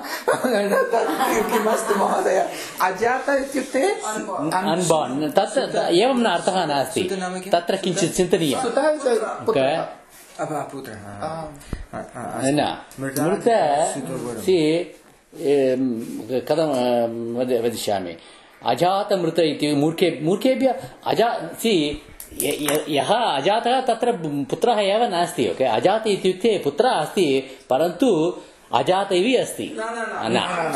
किमस्ति महोदय अजात इत्युक्ते अनबॉर्न तत्र एवं न अर्थः नास्ति तत्र किञ्चित् चिन्तनीयम् पुत्रः पुत्रः न मृत सि कथं वदिष्यामि अजातमृत इति मूर्खे मूर्खेभ्यः अजा सि यः अजातः तत्र पुत्रः एव नास्ति. ओके, अजात इत्युक्ते पुत्रः अस्ति परन्तु अजात इव अस्ति. न न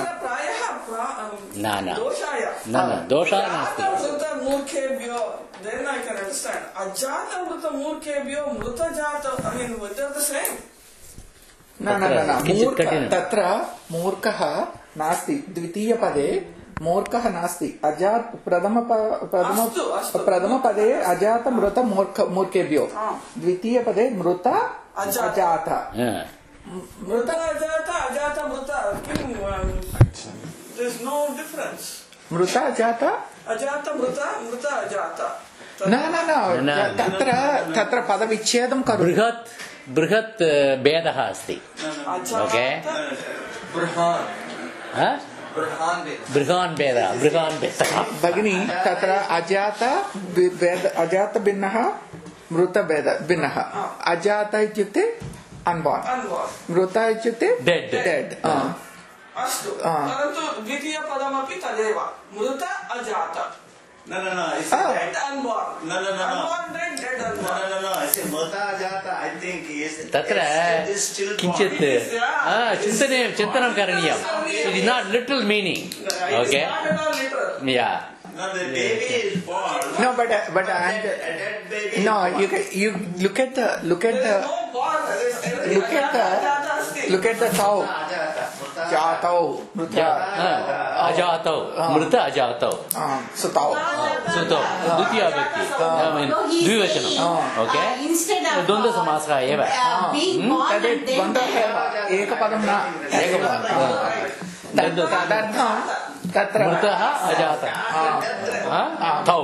न न दोषः नास्ति. मूर्खेभ्यो then I can understand. Ajata mruta मूर्खेभ्यो मृतजात I mean what are the same? न न न तत्र मूर्खः नास्ति. द्वितीयपदे मूर्खः नास्ति. अजात प्रथम प्रथम प्रथमपदे अजात मृत मूर्ख मूर्खेभ्यो द्वितीयपदे मृत अजात मृत अजात अजात मृत there is no difference. मृत अजात अजात मृत मृत अजात न न न तत्र तत्र पदविच्छेदं करोतु. बृहत् बृहत् भेदः अस्ति. ओके, बृहान् भेदः बृहान् भेदः भगिनी तत्र अजात अजात भिन्नः मृत भेद भिन्नः. अजात इत्युक्ते अनबॉर्न, मृत इत्युक्ते डेड डेड. अस्तु, परन्तु द्वितीयपदमपि तदेव मृत अजात. न न न it's Oh. dead unborn. न न न unborn dead dead न unborn. न न ऐसे मृता जाता I think is तत्र किञ्चित् चिन्तनीयं चिन्तनं करणीयम्. It is not little meaning. Okay, या no the baby is born No, but uh, but a and dead, a dead baby no, you can, you look at the look at the look at the look at the cow. जातौ मृत अजातौ मृत अजातौ सुतौ सुतौ द्वितीय व्यक्ति द्विवचनं. Okay, द्वन्द्वसमासः एव. तदेव द्वन्द्वः एकपदं न एकपदं तदर्थं तत्र मृतः अजातः तौ.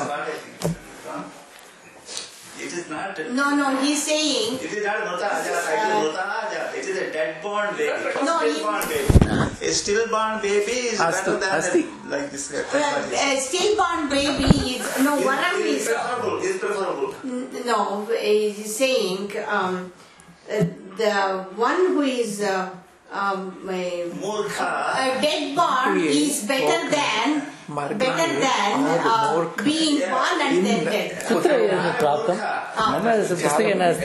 it is not No, no, he's saying. it is not mృత అజాత it is మృత అజాత it is a dead born baby No, still he- born baby a stillborn baby is Astu, better than asti. a, like this Uh, uh, stillborn baby is no. What I'm is is preferable is preferable no. He's saying um, uh, the one who is uh, um, a, मूर्खा a dead born is better than better than uh, being born and then dead. कुत्र प्राप्तं मम पुस्तके नास्ति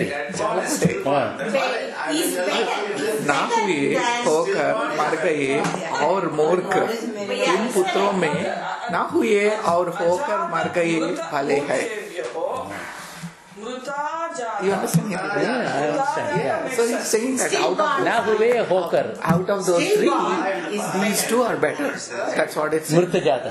He's better. ना हुए होकर मर गए और मूर्ख इन पुत्रों में ना हुए और होकर मर गए भले है. You understand? Yeah, I understand. Yeah. So he's saying that out of ना हुए होकर out of those three, these two are better. That's what it's saying. मृत जातः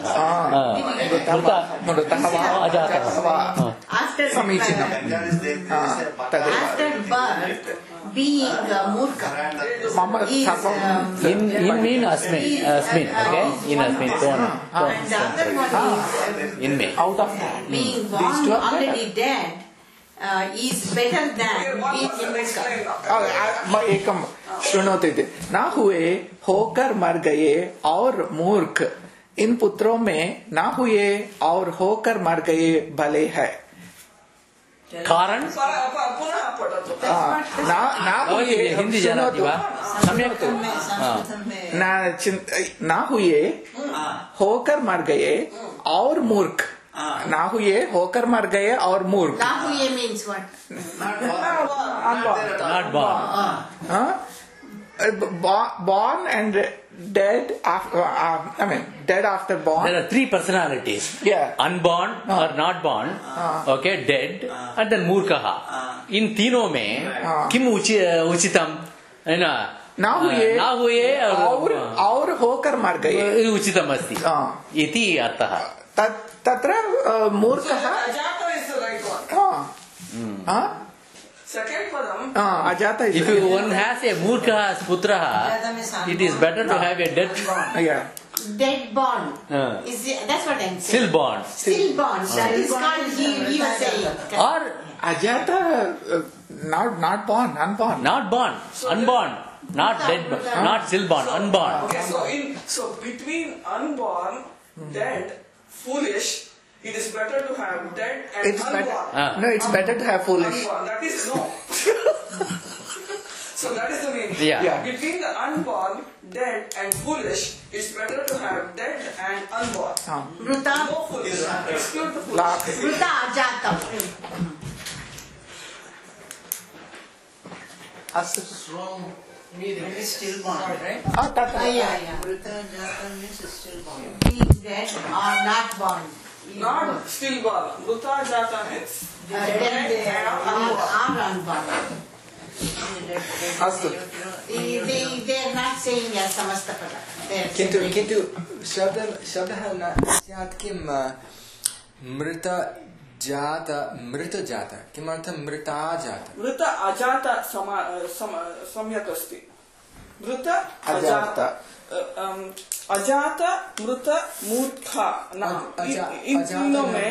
मृतः वा अजातः वा After समीचीनम्. after birth, being uh, murka मम is सर्वं um, in in mean asmin asmin okay in asmin don't and the other one is in me out of that. being These born two are already dead uh, is better than being murka. एकम शृणोतु इति. ना हुए होकर मर गए और मूर्ख इन पुत्रों में ना हुए और होकर मर गए भले है. कारण पुनः पठतु. ना ना भवती हुए हिंदी जानाति वा सम्यक् ना चिंत ना हुए होकर मर गए और मूर्ख ना हुए होकर मर गए और मूर्ख. Nahuye means what? not born born and dead after uh, I mean dead after born. there are three personalities Yeah. unborn or not born okay dead and then मूर्खः इन तीनों में किम उचितं है ना ना हुए ना हुए और और होकर मर गए उचितम् अस्ति इति अर्थः. तत्र मूर्खः Ajata is the right one. Second padam. अजाता is if you one has a मूर्खः as putrः it is better to have a dead yeah. Dead born. Uh. Is it, that's what I'm saying. still born Still born. That is called he, he was saying. or अजाता uh, not not born unborn. not born unborn not dead not still born unborn. Okay, so in so between unborn, dead, foolish, it is better to have dead and It's unborn. better. Ah. No, it's better to have foolish. Unborn. That is no. So that is the meaning. Yeah. Yeah. Between the unborn, dead, and foolish, it's better to have dead and unborn. Ah. Mruta, No foolish. Exclude the foolish. La- Mruta ajatam. अस्तु. Stillborn, right? Ah, तत् Ah, yeah, yeah. Mrita Jata means stillborn. Being dead or not born. Not stillborn. Mruta jata means Uh, dead or, or unborn. अस्तु. They, they, they are not saying as samastapada. They are किन्तु saying किन्तु शब्द शब्दः न स्यात् किं मृत जात मृत जात किमर्थं मृता जात मृत अजात समा सम- सम्यक् अस्ति. मृत अजात. अजात अम, अजात मृत मूर्खा न अजा- इन अजात तीनों न- में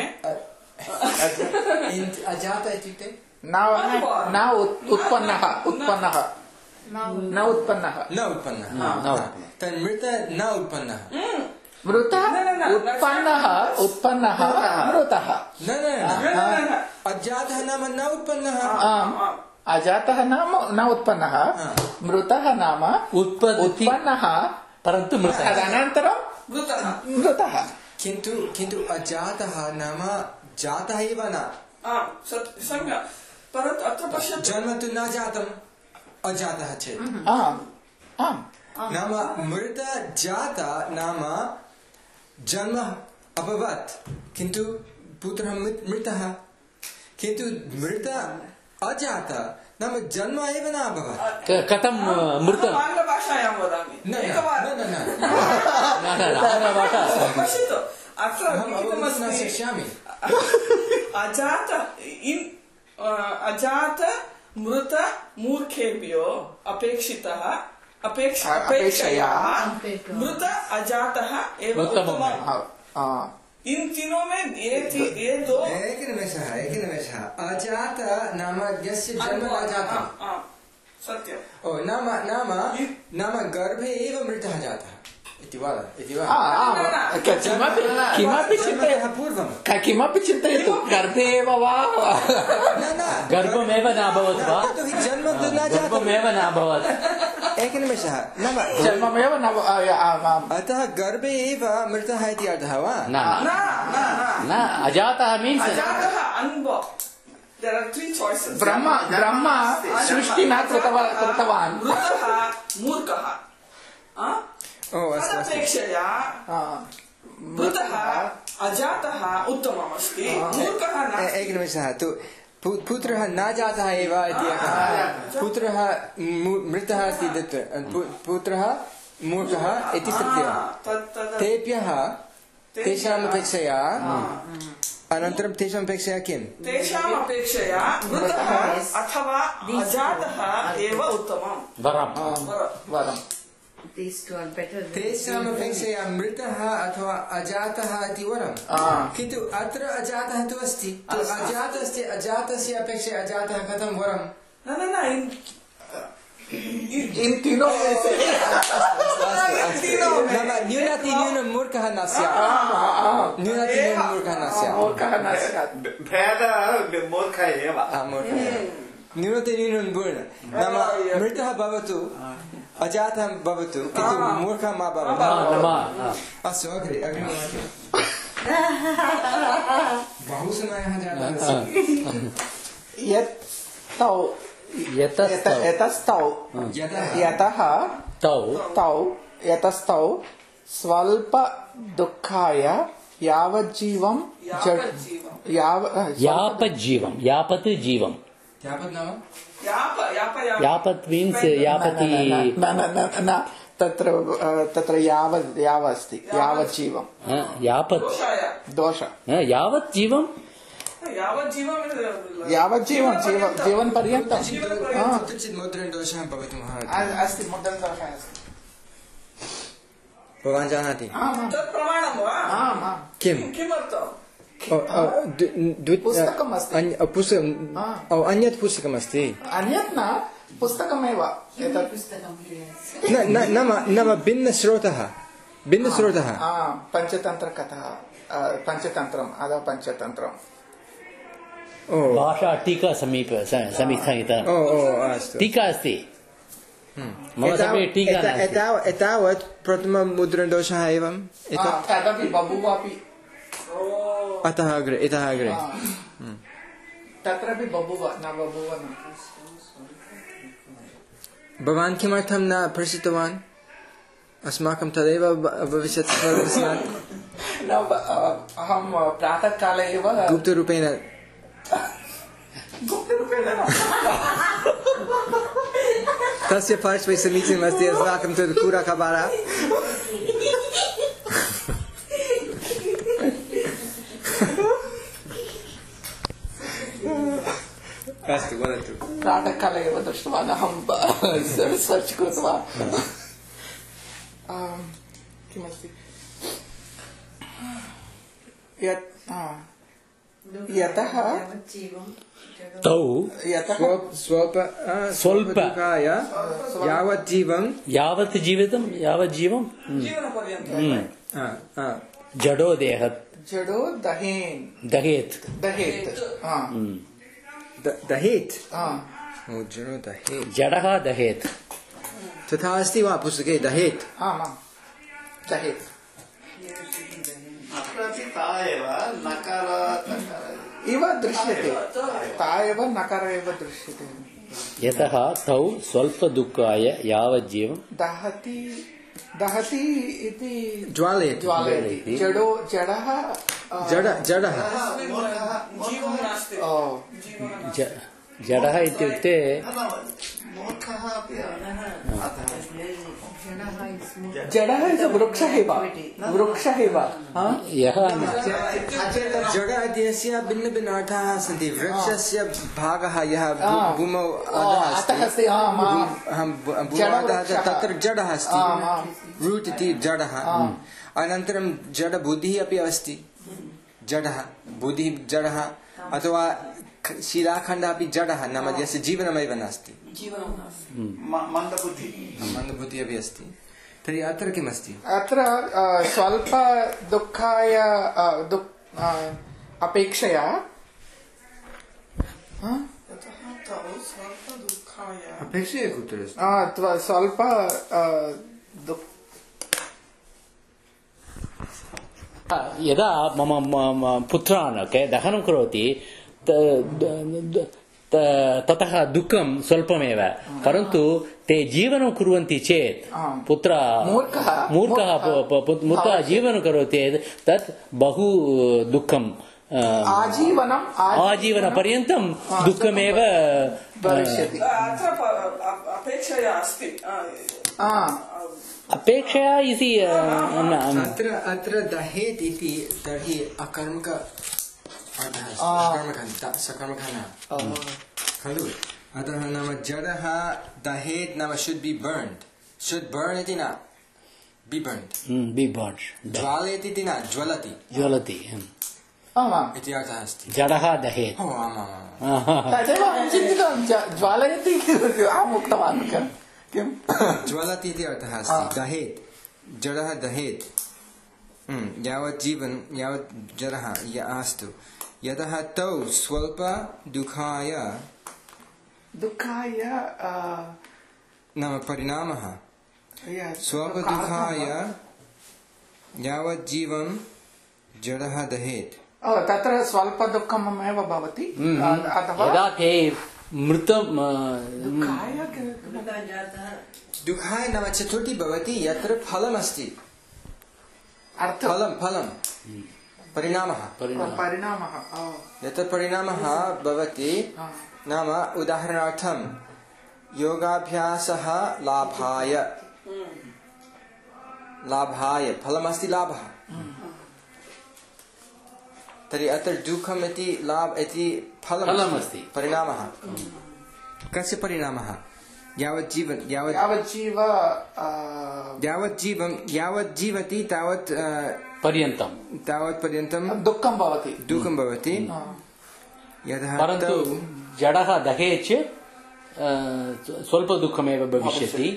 इन- अजात इत्युक्ते न न उत्- उत्पन्नः उत्पन्नः न उत्पन्नः न उत्पन्नः तन् मृत न उत्पन्नः मृतः न, न, न, उत्पन्नः उत्पन्नः मृतः. न न न, न, न न, न. अजातः नाम न उत्पन्नः आम्. अजातः नाम न उत्पन्नः मृतः नाम उत्पत्ति उत्पन्नः परन्तु मृतः तदनन्तरं मृतः. मृतः. किन्तु किन्तु अजातः नाम जातः एव न आम्, सत्- सम्यक्. परन्तु अत्र पश्यतु. जन्म तु न जातम् अजातः चेत् आम् आम् नाम मृत जात नाम जन्म अभवत् किन्तु पुत्रः मृ- मृतः किन्तु मृत अजात नाम जन्म एव न अभवत् क- कथं मृतं अहम् आङ्ग्लभाषायां वदामि. न न एकवारं. न न न, न, आङ्ग्लभाषा अस्ति. पश्यतु. अत्र अहम् अवगन्तुं न लिखितमस्ति. शक्ष्यामि अजात इन अजात मृत मूर्खेभ्यो अपेक्षितः अपेक्ष अपेक्षया मृत अजातः एव उत्तमम्. उत्तमम्. आ, इन तीनों में ये थी- ये दो एकनिमेषः एकनिमेषः अजात नाम यस्य जन्म न जातम् आम्, आम्, सत्यम्. ओ नाम नाम नाम गर्भे एव मृतः जातः इति वा इति वा आ, आम्. क- किमपि किमपि चिन्तय जन्मतः पूर्वं क- किमपि चिन्तयतु गर्भे एव वा न न गर्भमेव न अभवत् वा यतोहि जन्म तु न जातम् गर्भमेव न अभवत् एकनिमेषः नाम जन्ममेव नव आ, आ, आ, अतः गर्भे एव मृतः इति अर्थः वा न न न न अजातः मीन्स् अजातः अनुभव there are three choices Brahma Brahma सृष्टि न कृतवा- कृतवान् मृतः मूर्खः आ? ओ अस्तु अस्तु तदपेक्षया आ, मृतः अजातः उत्तममस्ति मूर्खः ए- नास्ति एकनिमेषः तु पु- पुत्रः न जातः एव इति एकः पुत्रः मु- मृतः इति दत्त पु- पुत्रः मूर्खः इति सत्यं तत्- तत्- तेभ्यः तेषाम् अपेक्षया अनन्तरं तेषाम् अपेक्षया किं तेषाम् अपेक्षया मृतः अथवा अजातः एव उत्तमम् वरम् वरम् These two are better than तेषाम् अपेक्षया मृतः अथवा अजातः इति वरं किन्तु अत्र अजातः तु अस्ति तु अजातस्य अजातस्य अपेक्षया अजातः कथं वरं न न न इन- इन तीनों में से नाम न्यूनातिन्यूनं मूर्खः न स्यात् न्यूनातिन्यूनं मूर्खः न स्यात् मूर्खः न स्यात् भेदः मूर्ख एव आ, मूर्खः न्यूनातिन्यूनं पूर्ण नाम मृतः भवतु अजातः भवतु किन्तु मूर्खः मा भवतु अस्तु अग्रे अग्रिमवाक्यं बहु समयः जातः अस्ति यत् तौ यतस्तौ यत- यतस्तौ यतः यतः तौ तौ यतस्तौ स्वल्प दुःखाय यावज्जीवं जड- याव यापज्जीवं यापत् जीवं यावत् नाम याप याप याप यापत् मीन्स् यापति न न न न तत्र अ, तत्र याव याव अस्ति यावज्जीवं ह, यापत् दोषाय दोष ह, यावत् जीवं यावज्जीवं यावज्जीवं जीव जीवन पर्यन्तं कुत्रचित् मुद्रणदोषः भवितुम् अर्हति अस्ति मुद्रणदोषः अस्ति भवान् जानाति तत् प्रमाणं वा आम् आम् किं किमर्थम् ओ, ओ, द्वि- द्वि- पुस्तकम् अस्ति। अन्य- ओ, पुस्तकम् आ। ओ, अन्यत् पुस्तकमस्ति अन्यत् न पुस्तकमेव एतत् न न नाम नाम भिन्नस्रोतः भिन्नस्रोतः आ, पञ्चतन्त्रकथा आ, पञ्चतन्त्रम् अथवा पञ्चतन्त्रम् ओ भाषा टीका समीप स- समीक्षिता ओ ओ अस्तु टीका अस्ति मम समीपे टीका एता- नास्ति एताव- एतावत् प्रथममुद्रणदोषः एवम् आ, एतत् तदपि बभूवापि अतः अग्रे इतः अग्रे आ, तत्रापि बभूव न बभूव न भवान् किमर्थं न प्रेषितवान् अस्माकं तदेव ब- भविष्यत् स्यात् न ब- आ, अहं प्रातःकाले एव गुप्तरूपेण गुप्तरूपेण न। तस्य पार्श्वे समीचीनमस्ति अस्माकं तद् पूरा खबरा अस्तु वदतु प्रातःकाले एव दृष्टवान् अहं सर्च् कृतवान् आम्, किमस्ति यत् आ, यतः तौ यतः स्वल्प स्वल्प आ, स्वल्प। स्वल्पदुःखाय यावत् जीवं यावत् जीवितं यावत् जीवं जीवनपर्यन्तं आ, आ, जडो देह जडो दहेन् दहेत् दहेत् आ, द- दहेत् आ, ओ, जडो दहेत् जडः दहेत् तथा अस्ति वा पुस्तके दहेत् आम् आम् दहेत् अत्रापि ता एव नकार तकार इव दृश्यते ता एव नकार एव दृश्यते यतः तौ स्वल्पदुःखाय यावज्जीवं दहति दहति इति ज्वालयति ज्वालयति जडो जडः आ, जड जडः जीवं नास्ति ओ, ज- जडः इत्युक्ते मूर्खः अपि जडः इति वृक्षः एव वृक्षः एव आ? यः जड इत्यस्य भिन्न भिन्न अर्थाः सन्ति वृक्षस्य भागः यः भू- आ, भूमौ ओ, अधः अतः अस्ति अस्ति आम् आम् अहं भू- जडवृक्षः। भूमादः तत्र जडः अस्ति आम्, आम्। रूट् इति जडः अनन्तरं जडबुद्धिः अपि अस्ति जडः बुद्धिः जडः अथवा ख- शिलाखण्डः अपि जडः नाम यस्य जीवनमेव नास्ति जीवनं नास्ति मन्दबुद्धिः मन्दबुद्धिः अपि अस्ति तर्हि अत्र किमस्ति अत्र आ, स्वल्प दुःखाय आ, दुःख आ, अपेक्षया आ? ततः तौ स्वल्पदुःखाय दुःखाय अपेक्षया कुत्र अस्ति? अथवा स्वल्प दुःख यदा मम मम पुत्रान् के दहनं करोति ततः दुःखं स्वल्पमेव परन्तु ते जीवनं कुर्वन्ति चेत् पुत्र मूर्खः मूर्खः मूर्खः जीवनं करोति तत् बहु दुःखम् आजीवनम् आजीवनपर्यन्तं दुःखमेव भविष्यति। अत्र अपेक्षया अस्ति अपेक्षया इति अत्र अत्र दहेत् इति तर्हि अकर्मक सकर्मकः न खलु अतः नाम जडः दहेत् नाम should be burned should burn इति न बी बर्न्ड बी बर्न्ड ज्वालयति इति न ज्वलति ज्वलति इति अर्थः अस्ति जडः दहेत् तदेव अहं चिन्तितवान् ज्वालयति अहम् उक्तवान् किं ज्वलति इति अर्थः अस्ति दहेत् जडः दहेत् यावत् जीवन यावत् जडः अस्तु यतः तौ स्वल्प दुःखाय दुःखाय नाम परिणामः स्वल्प दुःखाय यावत् जीवं जडः दहेत् तत्र स्वल्प दुःखमेव भवति अथवा यदा ते मृतं दुःखाय नाम चतुर्थी भवति यत्र फलमस्ति फलं फलं परिणामः परिणामः यत्र परिणामः भवति नाम उदाहरणार्थं योगाभ्यासः लाभाय लाभाय फलमस्ति लाभः तर्हि अत्र दुःखम् इति लाभ इति फलमस्ति परिणामः कस्य परिणामः यावत् जीवन यावत् यावत् जीव यावत् जीवं यावत् जीवति तावत् पर्यन्तं तावत् पर्यन्तं दुःखं भवति दुःखं भवति यतः परन्तु जडः दहेत् चेत् स्वल्प दुःखमेव भविष्यति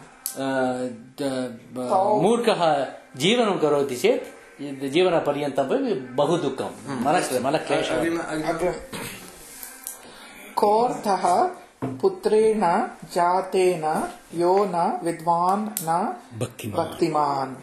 मूर्खः जीवनं करोति चेत् जीवनपर्यन्तमपि बहु दुःखं मनक्लेशः कोऽर्थः पुत्रेण जातेन यो न विद्वान् न भक्तिमान्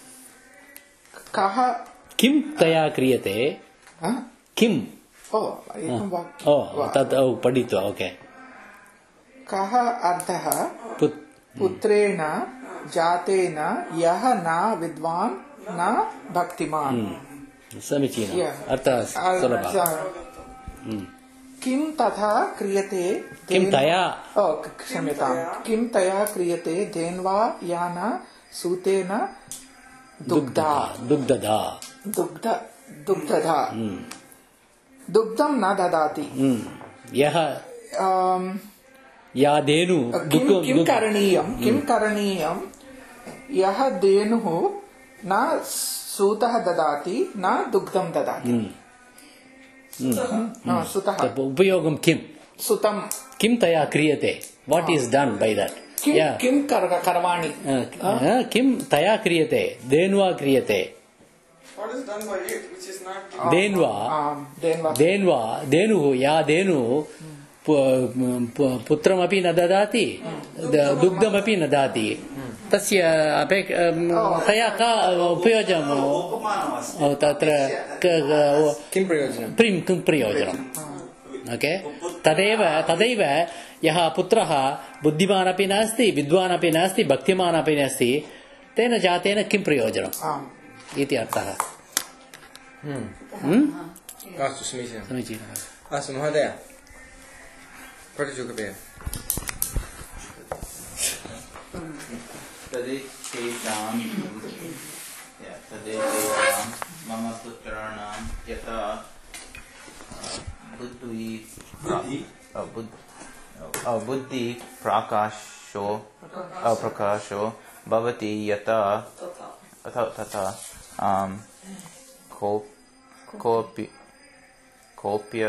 कः किं तया क्रियते किम् ओ तत् पठित्वा ओके कः अर्थः पुत्रेण जातेन यः न विद्वान् न भक्तिमान् समीचीनम् अर्थः सुलभः किं तथा क्रियते किं तया क्षम्यतां किं तया क्रियते धेन्वा यान सूतेन दुग्धा दुग्धदा दुग्ध दुग्धदा दुग्धं न ददाति यः या धेनु किं करणीयं किं करणीयं यः धेनुः न सूतः ददाति न दुग्धं ददाति सुतः उपयोगं किं सुतं किं तया क्रियते what is done by that किं करवाणि किं तया क्रियते धेन्वा क्रियते धेन्वा धेन्वा धेनुः या धेनुः पुत्रमपि न ददाति दुग्धमपि न ददाति तस्य अपेक्ष तया का उपयोजनं तत्र किं प्रयोजनं किं प्रयोजनम् ओके तदेव तदैव यः पुत्रः बुद्धिमान् अपि नास्ति विद्वान् अपि नास्ति भक्तिमान् अपि नास्ति तेन जातेन किं प्रयोजनम् इति अर्थः अस्तु समीचीनं समीचीनम् अस्तु महोदय पठतु कृपया तदेतेषां तदेतेषां मम पुत्राणां यथा बुद्धि प्रकाशो अप्रकाशो भवति यथा तथा कोऽपि कोऽप्य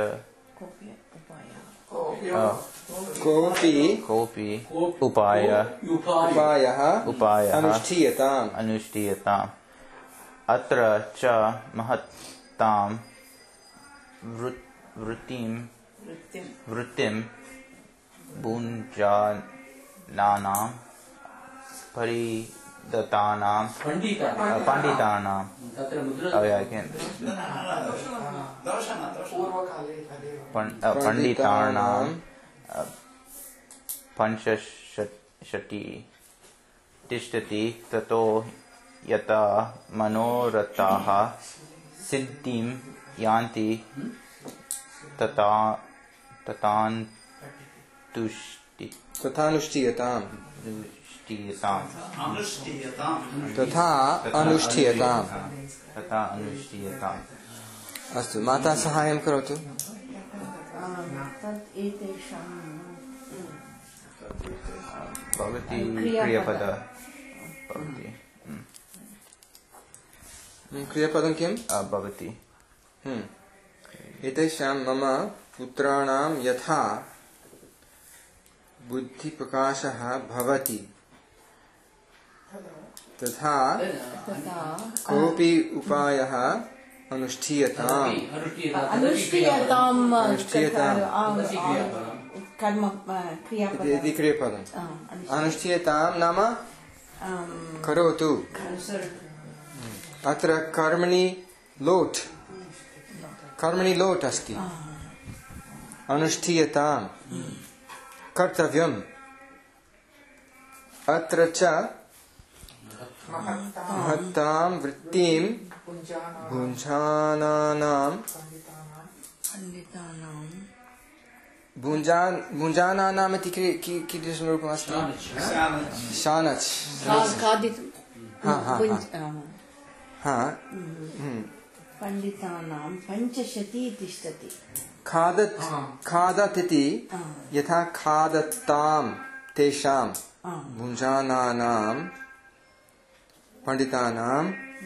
कोऽपि कोऽपि उपाय उपायः उपायः अनुष्ठीयताम् अनुष्ठीयताम् अत्र च महत्तां वृत्तिं वृत्तिं भुञ्जानानां परिदतानां पण्डितानां पण्डितानां पञ्चषष्टि तिष्ठति ततो यथा मनोरथाः सिद्धिं यान्ति तथा तथान्तुष्टि तथानुष्ठीयताम् अनुष्ठीयताम् तथा अनुष्ठीयताम् तथा अनुष्ठीयताम्। अस्तु माता सहायं करोतु। तत् एतेषां भवति क्रियापद भवति क्रियापदं किं भवति एतेषां मम पुत्राणां यथा बुद्धिप्रकाशः भवति तथा कोऽपि उपायः अनुष्ठीयताम् अनुष्ठीयताम् अनुष्ठीयताम् कर्म क्रियापदम् इति क्रियापदम् अनुष्ठीयताम् नाम करोतु। अत्र कर्मणि लोट् कर्मणि लोट् अस्ति। अनुष्ठीयताम् कर्तव्यम्। अत्र च महत्तां वृत्तिं भुञ्जानानां भुञ्जान् भुञ्जानानाम् इति कीदृशं रूपम् अस्ति? शानच्। पण्डितानां पञ्चशती तिष्ठति। खादत् खादत् इति यथा खादतां तेषां भुञ्जानानां पण्डितानां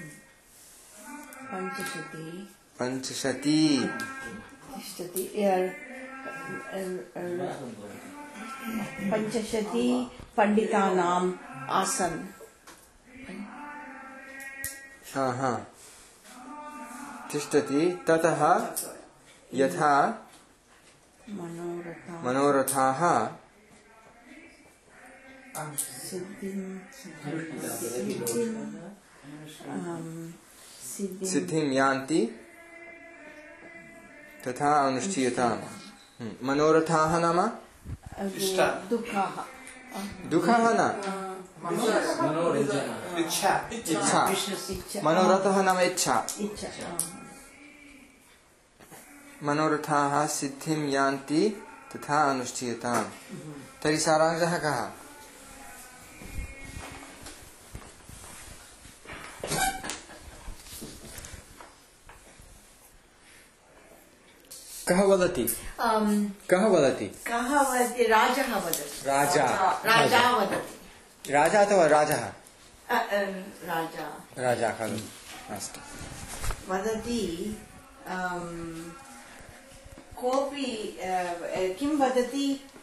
पञ्चशती पञ्चशती तिष्ठति। पञ्चशती पण्डितानाम् आसन्। तिष्ठति ततः यथा मनोरथाः सिद्धिं यान्ति तथा अनुष्ठीयताम्। मनोरथाः नाम दुःखाः दुःखः न इच्छा। मनोरथः नाम इच्छा। मनोरथाः सिद्धिं यान्ति तथा अनुष्ठीयताम्। तर्हि सारांशः कः? कः वदति? कः वदति? कः वदति? राजः वदति। राजा राजा वदति। राजा अथवा राजः? राजा राजा खलु। अस्तु। वदति कोऽपि किं वदति?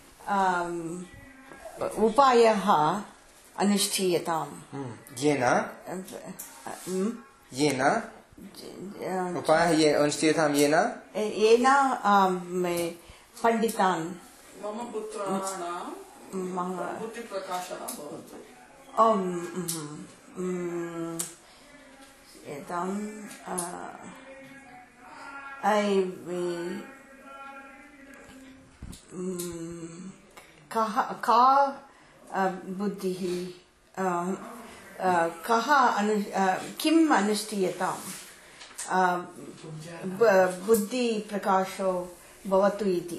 उपायः अनुष्ठीयताम्। येन येन उपायः ये अनुष्ठीयताम् येन येन पण्डितान् मम पुत्राणां बुद्धिप्रकाशः भवति। एतां ऐ कः का बुद्धिः कः अनु किम् अनुष्ठीयताम्? बुद्धिप्रकाशो भवतु इति।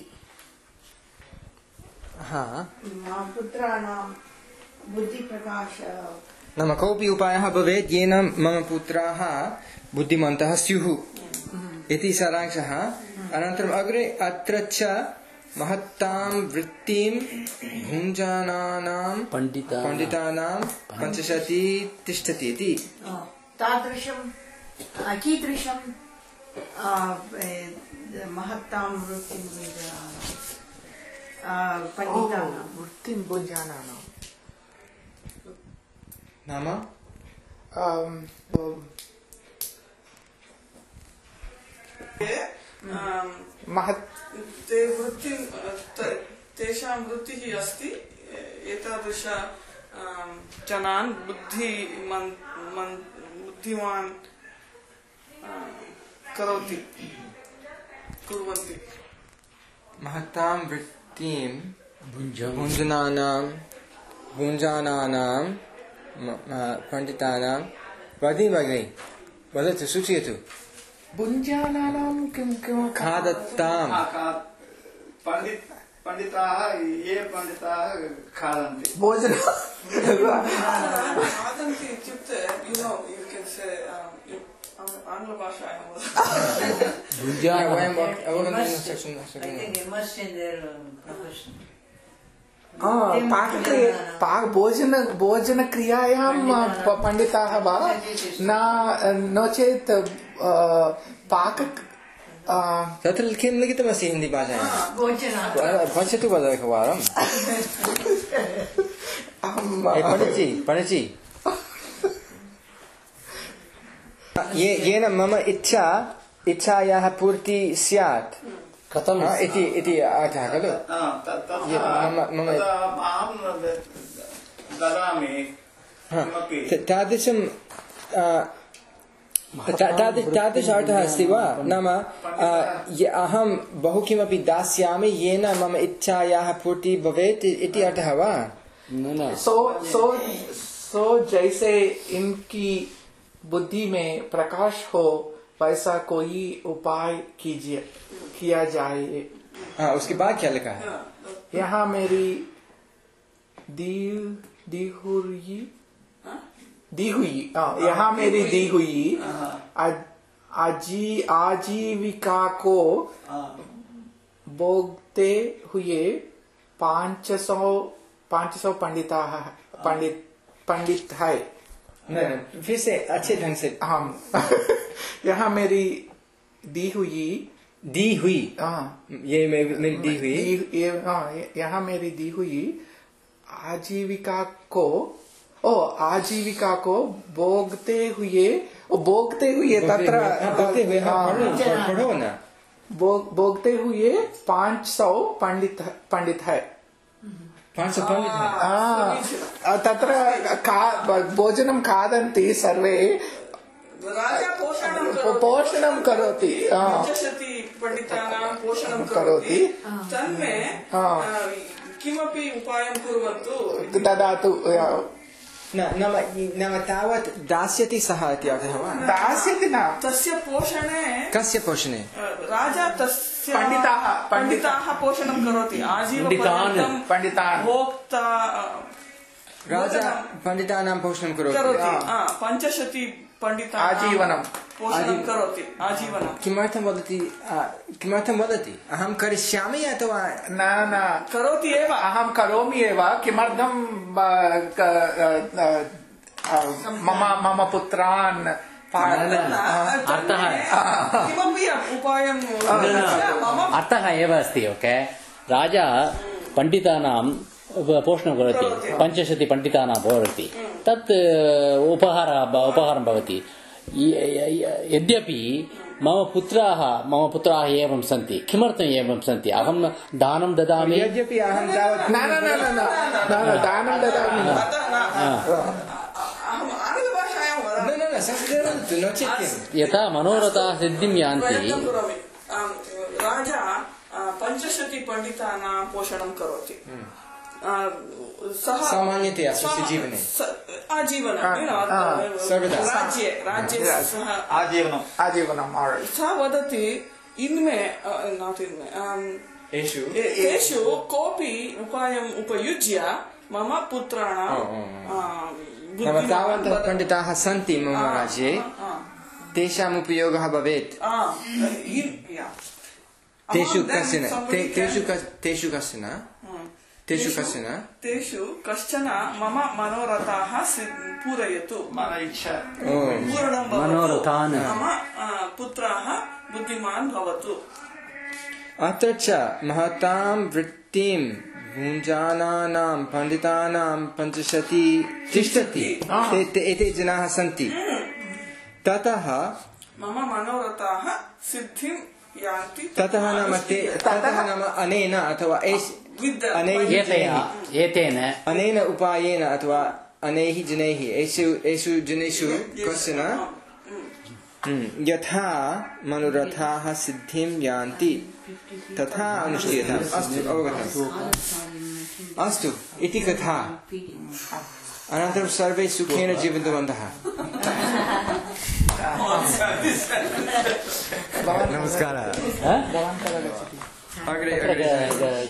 पुत्राणां बुद्धिप्रकाश नाम कोऽपि उपायः भवेत् येन मम पुत्राः बुद्धिमन्तः स्युः इति सारांशः। अनन्तरम् अग्रे अत्र च महत्तां वृत्तिं भुञ्जानानां पण्डितानां पञ्चशती तिष्ठति इति। तादृशं कीदृशं महत्तां वृत्तिं पण्डितानां वृत्तिं भुञ्जानानां नाम महत् ते वृत्तिं तेषां वृत्तिः अस्ति एतादृश जनान् बुद्धिमन् मन् बुद्धिमान् करोति कुर्वन्ति महतां वृत्तिं भुञ्जनानां भुञ्जानानां पंडितानां वदि भगिनी वदतु सूचयतु भुञ्जानानां किं किं खादतां पंडित पंडिताः ये पंडिताः खादन्ति भोजनं खादन्ति इत्युक्ते यु नो यु केन् से आङ्ग्लभाषायां वयम् अवगन्तुं I शक्नुमः think immersed in their um, profession. पाकक्रिया पाक भोजन भोजनक्रियायां पंडिताः वा न नो चेत् पाक तत्र किं लिखितमस्ति हिन्दी भाषायां पश्यतु वद एकवारं पठति पठति ये येन मम इच्छा इच्छायाः पूर्ति स्यात् कथम् इति इति अर्थः खलु मम अहं ददामि किमपि तादृशं तादृश अर्थः अस्ति वा नाम अहं बहु किमपि दास्यामि येन मम इच्छायाः पूर्ति भवेत् इति अर्थः वा सो सो सो जैसे इनकी बुद्धि में प्रकाश हो वैसा कोई उपाय कीजिए किया जाए। हाँ उसके बाद क्या लिखा है यहाँ मेरी दी दी हुई दी हुई यहाँ मेरी दी हुई आजी आजीविका को भोगते हुए पाँच सौ पाँच सौ पंडिता पंडित पंडित है। नहीं फिर से अच्छे ढंग से हाँ यहाँ मेरी दी हुई दी हुई हाँ ये मेरी दी हुई ये हाँ यहाँ मेरी दी हुई आजीविका को ओ आजीविका को भोगते हुए ओ भोगते हुए तत्र भोगते हुए पढ़ो ना भोगते हुए पाँच सौ पंडित पंडित है पाँच सौ पंडित है तत्र भोजनं खादन्ति सर्वे राजा पोषणं पोषणं करोति पञ्चशती पंडितानां पोषणं करोति तन्मे किमपि उपायं कुर्वन्तु ददातु नाम नाम तावत् दास्यति सः इति अर्थः वा दास्यति न तस्य पोषणे कस्य पोषणे राजा तस्य पंडिताः पंडिताः पोषणं करोति आजीवपर्यन्तं पंडितान् भोक्ता राजा पंडितानां पोषणं करोति पञ्चशती पंडितानां आजीवनं पोषणं करोति आजीवनं किमर्थं वदति किमर्थं वदति अहं करिष्यामि अथवा न न करोति एव अहं करोमि एव किमर्थं मम मम पुत्रान् अर्थः किमपि उपायं अर्थः एव अस्ति ओके राजा पंडितानां पोषणं करोति पञ्चशती पंडितानां भवति तत् उपहारः उपहारं भवति यद्यपि मम पुत्राः मम पुत्राः एवं सन्ति किमर्थम् एवं सन्ति अहं दानं ददामि यद्यपि अहं तावत् न न न न दानं ददामि यथा मनोरथाः सिद्धिं यान्ति राजा पञ्चशती पंडितानां पोषणं करोति सामान्यतया स्वस्य जीवने आजीवनं राज्ये राज्ये आजीवनम् आजीवनं सः वदति इन्मे नाट् इन्मे एषु एषु कोऽपि उपायम् उपयुज्य मम पुत्राणां तावन्तः पंडिताः सन्ति मम राज्ये तेषाम् उपयोगः भवेत् तेषु कश्चन तेषु तेषु कश्चन तेषु कश्चन तेषु कश्चन मम मनोरथाः पूरयतु मम इच्छा पूर्णं मनोरथान् मम पुत्राः बुद्धिमान् भवतु अत्र च महतां वृत्तिं भुञ्जानानां पंडितानां पञ्चशती तिष्ठति एते जनाः सन्ति ततः मम मनोरथाः सिद्धिं यान्ति ततः नाम ते ततः नाम अनेन अथवा with the अनैः एतया एतेन अनेन उपायेन अथवा अनैः जनैः एषु एषु जनेषु कश्चन यथा मनोरथाः सिद्धिं यान्ति तथा अनुष्ठीयताम्। अस्तु, अवगतम्। अस्तु इति कथा। अनन्तरं सर्वे सुखेन जीवितवन्तः। नमस्कारः। अग्रे अग्रे